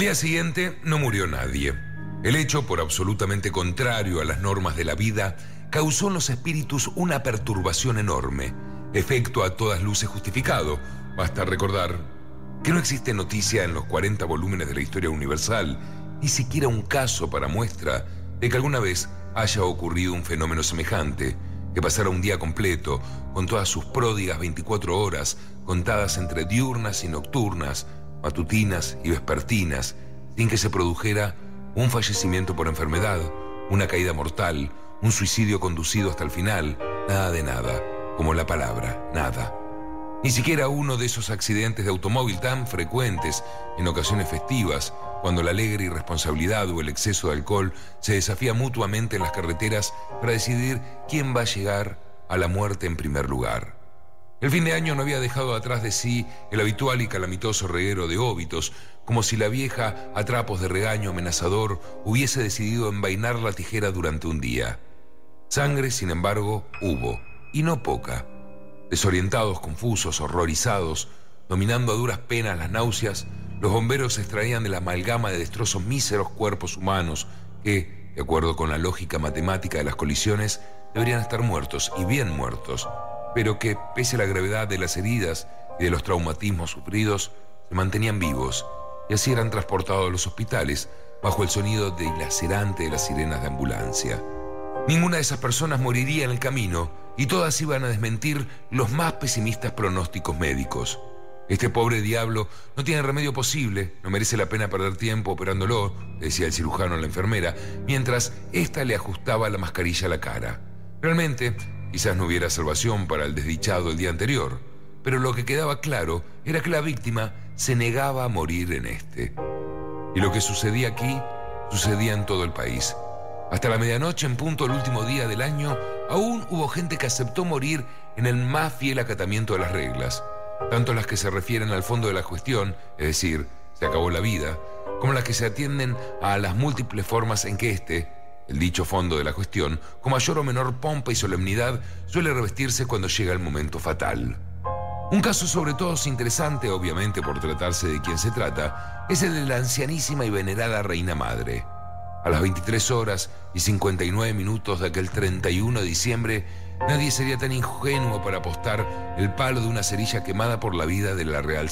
día siguiente no murió nadie. El hecho, por absolutamente contrario a las normas de la vida, causó en los espíritus una perturbación enorme, efecto a todas luces justificado. Basta recordar que no existe noticia en los 40 volúmenes de la historia universal, ni siquiera un caso para muestra de que alguna vez haya ocurrido un fenómeno semejante, que pasara un día completo, con todas sus pródigas 24 horas, contadas entre diurnas y nocturnas, matutinas y vespertinas, sin que se produjera un fallecimiento por enfermedad, una caída mortal, un suicidio conducido hasta el final, nada de nada, como la palabra, nada. Ni siquiera uno de esos accidentes de automóvil tan frecuentes en ocasiones festivas, cuando la alegre irresponsabilidad o el exceso de alcohol se desafía mutuamente en las carreteras para decidir quién va a llegar a la muerte en primer lugar. El fin de año no había dejado atrás de sí el habitual y calamitoso reguero de óbitos, como si la vieja, a trapos de regaño amenazador, hubiese decidido envainar la tijera durante un día. Sangre, sin embargo, hubo, y no poca. Desorientados, confusos, horrorizados, dominando a duras penas las náuseas, los bomberos extraían de la amalgama de destrozos míseros cuerpos humanos que, de acuerdo con la lógica matemática de las colisiones, deberían estar muertos, y bien muertos, pero que, pese a la gravedad de las heridas y de los traumatismos sufridos, se mantenían vivos, y así eran transportados a los hospitales bajo el sonido dilacerante de las sirenas de ambulancia. Ninguna de esas personas moriría en el camino, y todas iban a desmentir los más pesimistas pronósticos médicos. Este pobre diablo no tiene remedio posible, no merece la pena perder tiempo operándolo, decía el cirujano a la enfermera, mientras ésta le ajustaba la mascarilla a la cara. Realmente, quizás no hubiera salvación para el desdichado el día anterior, pero lo que quedaba claro era que la víctima se negaba a morir en este. Y lo que sucedía aquí, sucedía en todo el país. Hasta la medianoche, en punto, el último día del año, aún hubo gente que aceptó morir en el más fiel acatamiento de las reglas, tanto las que se refieren al fondo de la cuestión, es decir, se acabó la vida, como las que se atienden a las múltiples formas en que el dicho fondo de la cuestión, con mayor o menor pompa y solemnidad, suele revestirse cuando llega el momento fatal. Un caso sobre todo interesante, obviamente por tratarse de quien se trata, es el de la ancianísima y venerada Reina Madre. A las 23 horas y 59 minutos de aquel 31 de diciembre, nadie sería tan ingenuo para apostar el palo de una cerilla quemada por la vida de la real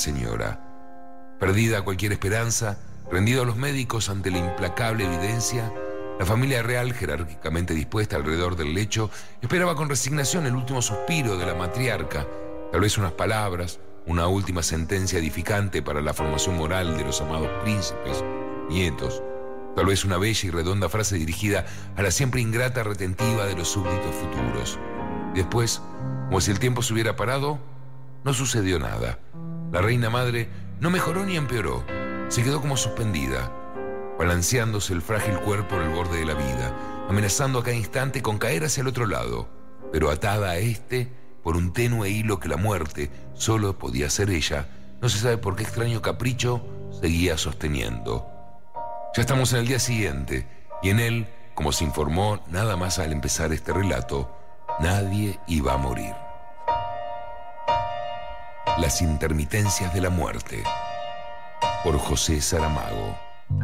señora. Perdida cualquier esperanza, rendido a los médicos ante la implacable evidencia, la familia real, jerárquicamente dispuesta alrededor del lecho, esperaba con resignación el último suspiro de la matriarca, tal vez unas palabras, una última sentencia edificante para la formación moral de los amados príncipes, nietos, tal vez una bella y redonda frase dirigida a la siempre ingrata retentiva de los súbditos futuros. Después, como si el tiempo se hubiera parado, no sucedió nada. La reina madre no mejoró ni empeoró, se quedó como suspendida, balanceándose el frágil cuerpo en el borde de la vida, amenazando a cada instante con caer hacia el otro lado, pero atada a por un tenue hilo que la muerte solo podía ser ella, no se sabe por qué extraño capricho seguía sosteniendo. Ya estamos en el día siguiente, y en él, como se informó nada más al empezar este relato, nadie iba a morir. Las intermitencias de la muerte, por José Saramago.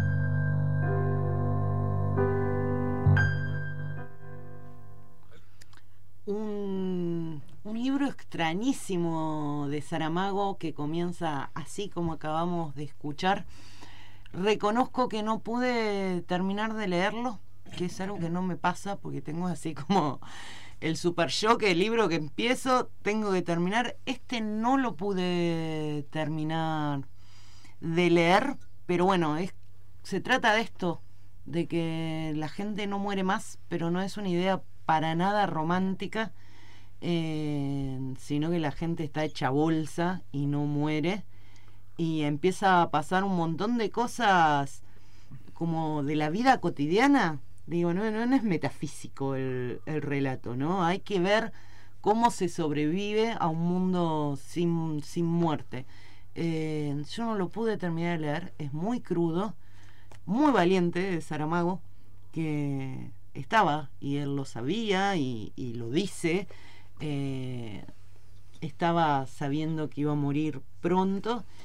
Un libro extrañísimo de Saramago que comienza así como acabamos de escuchar. Reconozco que no pude terminar de leerlo, que es algo que no me pasa porque tengo así como el super shock, el libro que empiezo, tengo que terminar. No lo pude terminar de leer, pero bueno, se trata de esto, de que la gente no muere más, pero no es una idea para nada romántica, sino que la gente está hecha bolsa y no muere. Y empieza a pasar un montón de cosas como de la vida cotidiana. Digo, no es metafísico el relato, ¿no? Hay que ver cómo se sobrevive a un mundo sin muerte. Yo no lo pude terminar de leer, es muy crudo, muy valiente de Saramago, que estaba, y él lo sabía y lo dice, estaba sabiendo que iba a morir pronto.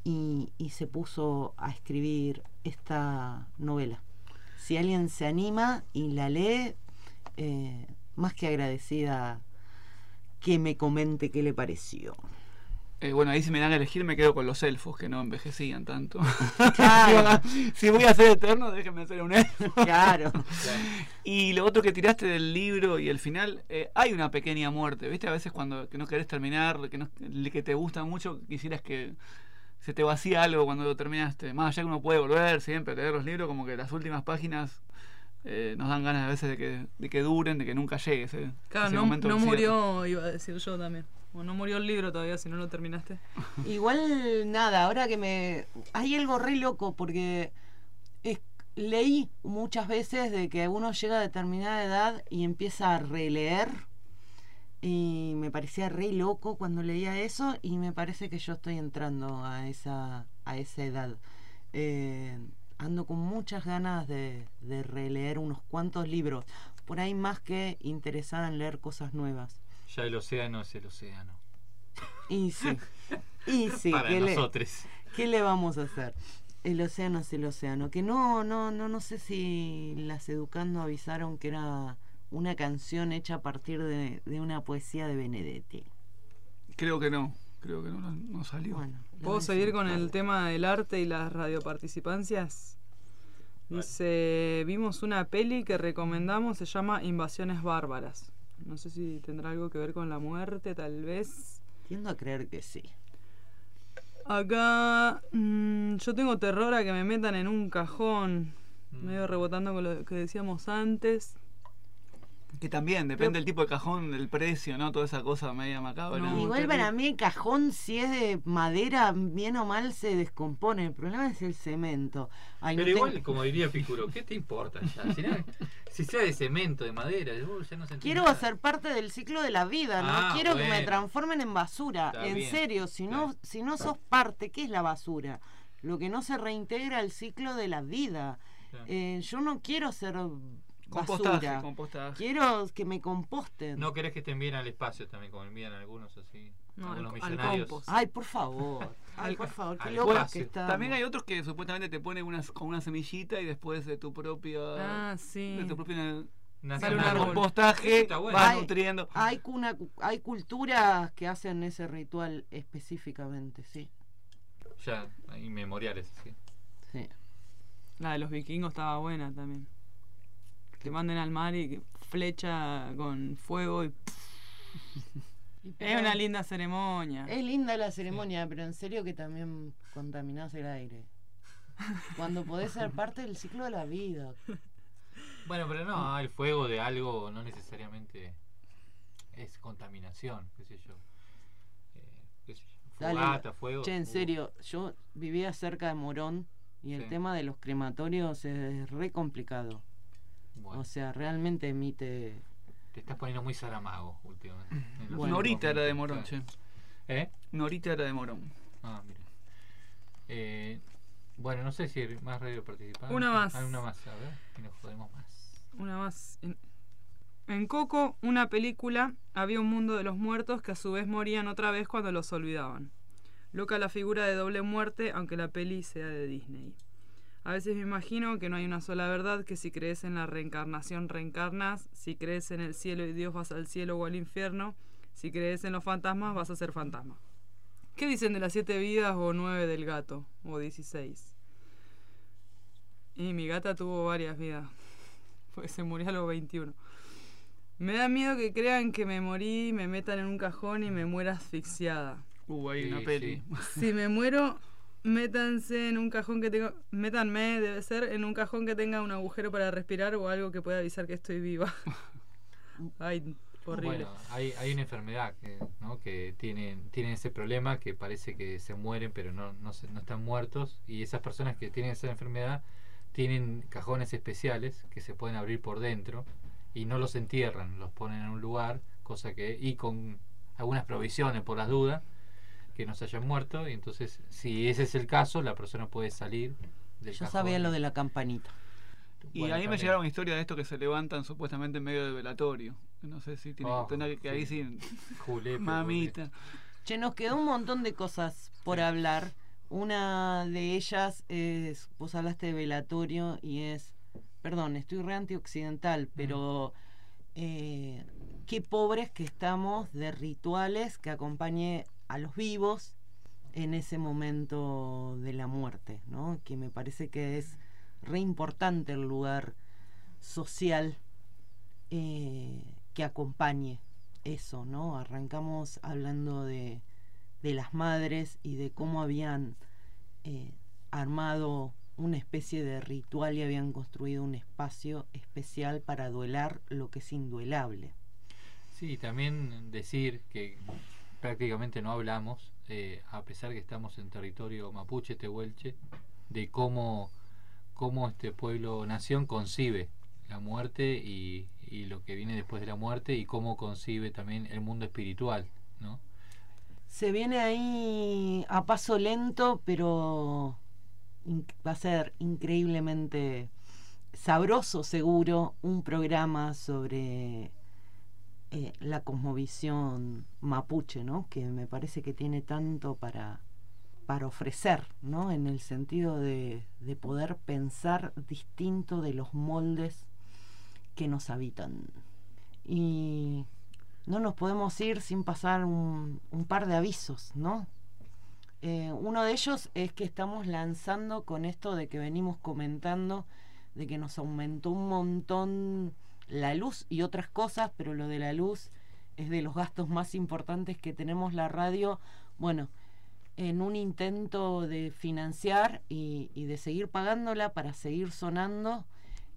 y se puso a escribir esta novela. Si alguien se anima y la lee, más que agradecida que me comente qué le pareció. Bueno, ahí si me dan a elegir me quedo con los elfos, que no envejecían tanto. Claro. Si voy a ser eterno, déjenme ser un elfo. Claro. Y lo otro que tiraste del libro y el final, hay una pequeña muerte, ¿viste? A veces cuando que no querés terminar, que te gusta mucho, quisieras que se te vacía algo cuando lo terminaste. Más allá que uno puede volver siempre a leer los libros, como que las últimas páginas nos dan ganas a veces de que duren, de que nunca llegue ese, claro, ese no, momento. no murió, iba a decir yo también. O no murió el libro todavía si no lo terminaste. Igual nada, ahora que hay algo re loco porque leí muchas veces de que uno llega a determinada edad y empieza a releer, y me parecía re loco cuando leía eso, y me parece que yo estoy entrando a esa edad. Ando con muchas ganas de releer unos cuantos libros, por ahí más que interesada en leer cosas nuevas. Ya el océano es el océano. Y sí, para nosotros. ¿Qué le vamos a hacer? El océano es el océano. Que no sé si las Educando avisaron que era una canción hecha a partir de una poesía de Benedetti. Creo que no salió. Bueno, ¿puedo seguir con el tema del arte y las radioparticipancias? Dice, vimos una peli que recomendamos, se llama Invasiones Bárbaras. No sé si tendrá algo que ver con la muerte, tal vez. Tiendo a creer que sí. Acá yo tengo terror a que me metan en un cajón, medio rebotando con lo que decíamos antes. Que también depende del tipo de cajón, del precio, ¿no? Toda esa cosa media macabra. No, igual para mí el cajón, si es de madera, bien o mal se descompone. El problema es el cemento. Pero no igual, como diría Picuro, ¿qué te importa ya? Si sea de cemento, de madera, ya no se quiero hacer parte del ciclo de la vida, no quiero que me transformen en basura. Está en bien. Serio, si no sos parte, ¿qué es la basura? Lo que no se reintegra al ciclo de la vida. Yo no quiero ser basura. Compostaje. Quiero que me composten. ¿No querés que estén bien al espacio también, como envían algunos así? No, algunos al millonarios. compost. Ay, por favor. Por favor, qué al loca espacio. que está. También hay otros que supuestamente te ponen con una semillita y después de tu propia sí. de tu propia sale un árbol. Compostaje Bueno. vas nutriendo. Hay culturas que hacen ese ritual específicamente, sí. Ya, inmemoriales, sí. Sí. La de los vikingos estaba buena también. Te manden al mar y flecha con fuego y... Es una linda ceremonia. Es linda la ceremonia, pero en serio que también contaminás el aire. Cuando podés ser parte del ciclo de la vida. Bueno, pero no, el fuego de algo no necesariamente es contaminación, qué sé yo. Fogata, fuego. Che, en serio, yo vivía cerca de Morón y el tema de los crematorios es re complicado. Bueno. O sea, realmente emite... Te estás poniendo muy Saramago últimamente. Bueno, Norita era de Morón, che. Norita era de Morón. Ah, mira. Bueno, no sé si hay más radio participantes. Una más. Una más, a ver, y nos jodemos más. Una más. En Coco, una película, había un mundo de los muertos que a su vez morían otra vez cuando los olvidaban. Loca la figura de doble muerte, aunque la peli sea de Disney. A veces me imagino que no hay una sola verdad, que si crees en la reencarnación reencarnas, si crees en el cielo y Dios vas al cielo o al infierno, si crees en los fantasmas vas a ser fantasma. ¿Qué dicen de las 7 vidas o 9 del gato? O 16. Y mi gata tuvo varias vidas, porque se murió a los 21. Me da miedo que crean que me morí, me metan en un cajón y me muera asfixiada. Hay una peli. Si me muero... Métanse en un cajón que tenga... Métanme, debe ser, en un cajón que tenga un agujero para respirar o algo que pueda avisar que estoy viva. Ay, horrible. Bueno, hay una enfermedad que tienen ese problema, que parece que se mueren pero no están muertos, y esas personas que tienen esa enfermedad tienen cajones especiales que se pueden abrir por dentro y no los entierran, los ponen en un lugar, y con algunas provisiones por las dudas, que no se hayan muerto, y entonces si ese es el caso, la persona puede salir del Yo cajón. sabía lo de la campanita. Y Bueno, a mí me también. llegaron historias de estos que se levantan supuestamente en medio del velatorio. No sé si tiene que ahí sí. Julepe, mamita. Che, nos quedó un montón de cosas por hablar, Una de ellas es, vos hablaste de velatorio y es, perdón, estoy re antioccidental, pero qué pobres que estamos de rituales que acompañe a los vivos en ese momento de la muerte, ¿no? Que me parece que es re importante el lugar social que acompañe eso, ¿no? Arrancamos hablando de las madres y de cómo habían armado una especie de ritual y habían construido un espacio especial para duelar lo que es induelable. Sí, también decir que prácticamente no hablamos, a pesar que estamos en territorio mapuche, tehuelche, de cómo este pueblo-nación concibe la muerte y lo que viene después de la muerte y cómo concibe también el mundo espiritual, ¿no? Se viene ahí a paso lento, pero va a ser increíblemente sabroso, seguro, un programa sobre la cosmovisión mapuche, ¿no? Que me parece que tiene tanto para ofrecer, ¿no? En el sentido de poder pensar distinto de los moldes que nos habitan. Y no nos podemos ir sin pasar un par de avisos, ¿no? Uno de ellos es que estamos lanzando con esto de que venimos comentando, de que nos aumentó un montón la luz y otras cosas, pero lo de la luz es de los gastos más importantes que tenemos la radio. Bueno, en un intento de financiar y de seguir pagándola para seguir sonando,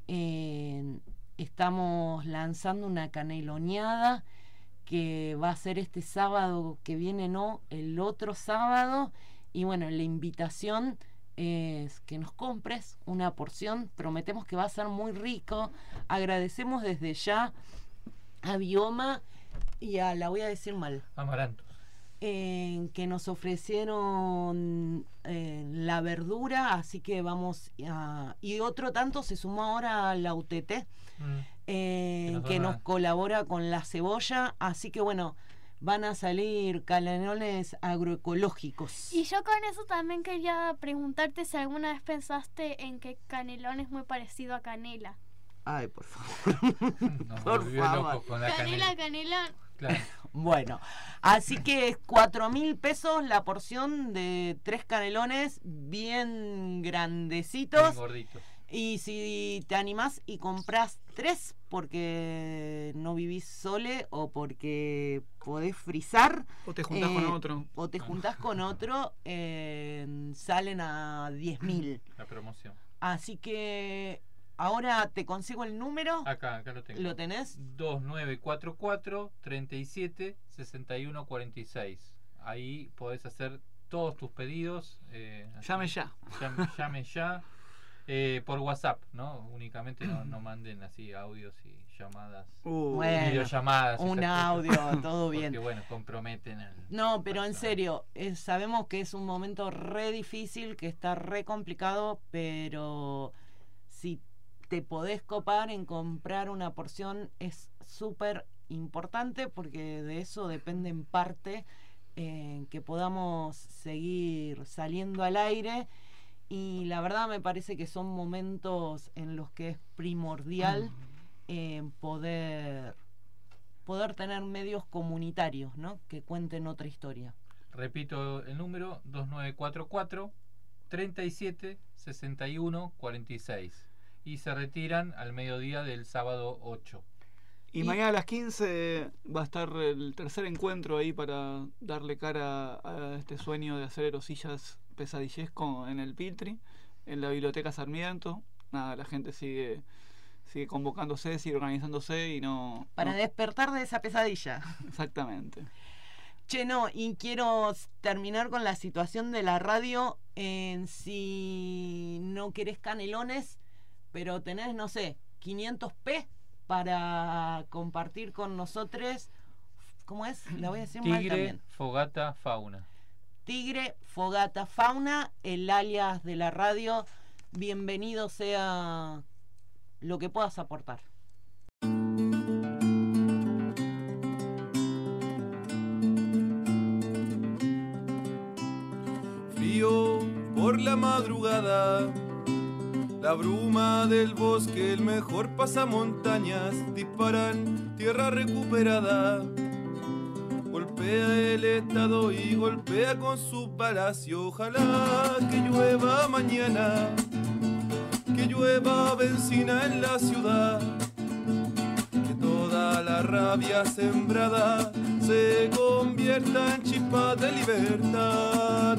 estamos lanzando una caneloneada que va a ser este sábado que viene, no, el otro sábado. Y bueno, la invitación es que nos compres una porción, prometemos que va a ser muy rico. Agradecemos desde ya a Bioma y a, la voy a decir mal, Amaranto, que nos ofrecieron la verdura, así que vamos a, y otro tanto se sumó ahora a la UTT, que nos colabora con la cebolla, así que bueno, van a salir canelones agroecológicos. Y yo con eso también quería preguntarte si alguna vez pensaste en que canelón es muy parecido a canela. Ay, por favor. Por favor. Canela. Claro. Bueno, así que 4.000 pesos la porción de 3 canelones bien grandecitos. Bien gorditos. Y si te animás y compras 3 porque no vivís sole o porque podés frizar, o te juntás con otro, o te juntás con otro, salen a 10.000 la promoción. Así que ahora te consigo el número. Acá lo tengo. ¿Lo tenés? 2944 37 61 46. Ahí podés hacer todos tus pedidos. Llame ya. Llame ya. Por WhatsApp, ¿no? Únicamente no manden así audios y llamadas, bueno, videollamadas. Un audio, todo bien. Porque bueno, comprometen al... No, pero en serio, sabemos que es un momento re difícil, que está re complicado, pero si te podés copar en comprar una porción es súper importante, porque de eso depende en parte que podamos seguir saliendo al aire. Y la verdad me parece que son momentos en los que es primordial poder tener medios comunitarios, ¿no? Que cuenten otra historia. Repito el número, 2944 37 61 46. Y se retiran al mediodía del sábado 8. Y mañana a las 15 va a estar el tercer encuentro ahí para darle cara a este sueño de hacer erosillas pesadillesco en el Piltri, en la Biblioteca Sarmiento. Nada, la gente sigue convocándose, sigue organizándose y no... Para despertar de esa pesadilla. Exactamente. Che, no, y quiero terminar con la situación de la radio. Si no querés canelones, pero tenés, no sé, 500p para compartir con nosotros. ¿Cómo es? La voy a decir mal también. Tigre, Fogata, Fauna. Tigre, Fogata, Fauna, el alias de la radio. Bienvenido sea lo que puedas aportar. Frío por la madrugada. La bruma del bosque, el mejor pasamontañas, disparan tierra recuperada. Golpea el estado y golpea con su palacio. Ojalá que llueva mañana, que llueva benzina en la ciudad, que toda la rabia sembrada se convierta en chispa de libertad.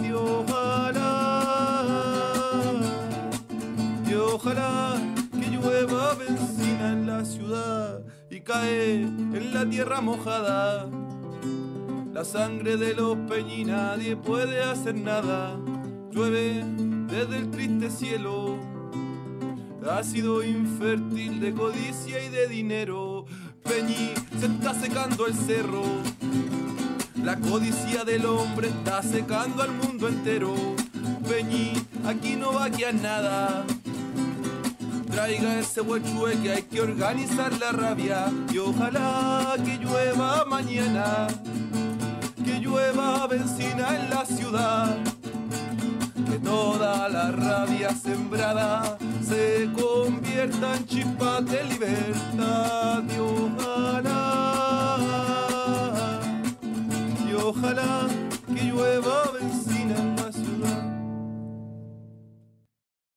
Y ojalá que llueva benzina en la ciudad y cae en la tierra mojada. La sangre de los peñi nadie puede hacer nada. Llueve desde el triste cielo, ácido infértil de codicia y de dinero. Peñi, se está secando el cerro, la codicia del hombre está secando al mundo entero. Peñi, aquí no va a quedar nada. Traiga ese huechue que hay que organizar la rabia. Y ojalá que llueva mañana, que llueva benzina en la ciudad, que toda la rabia sembrada se convierta en chispas de libertad.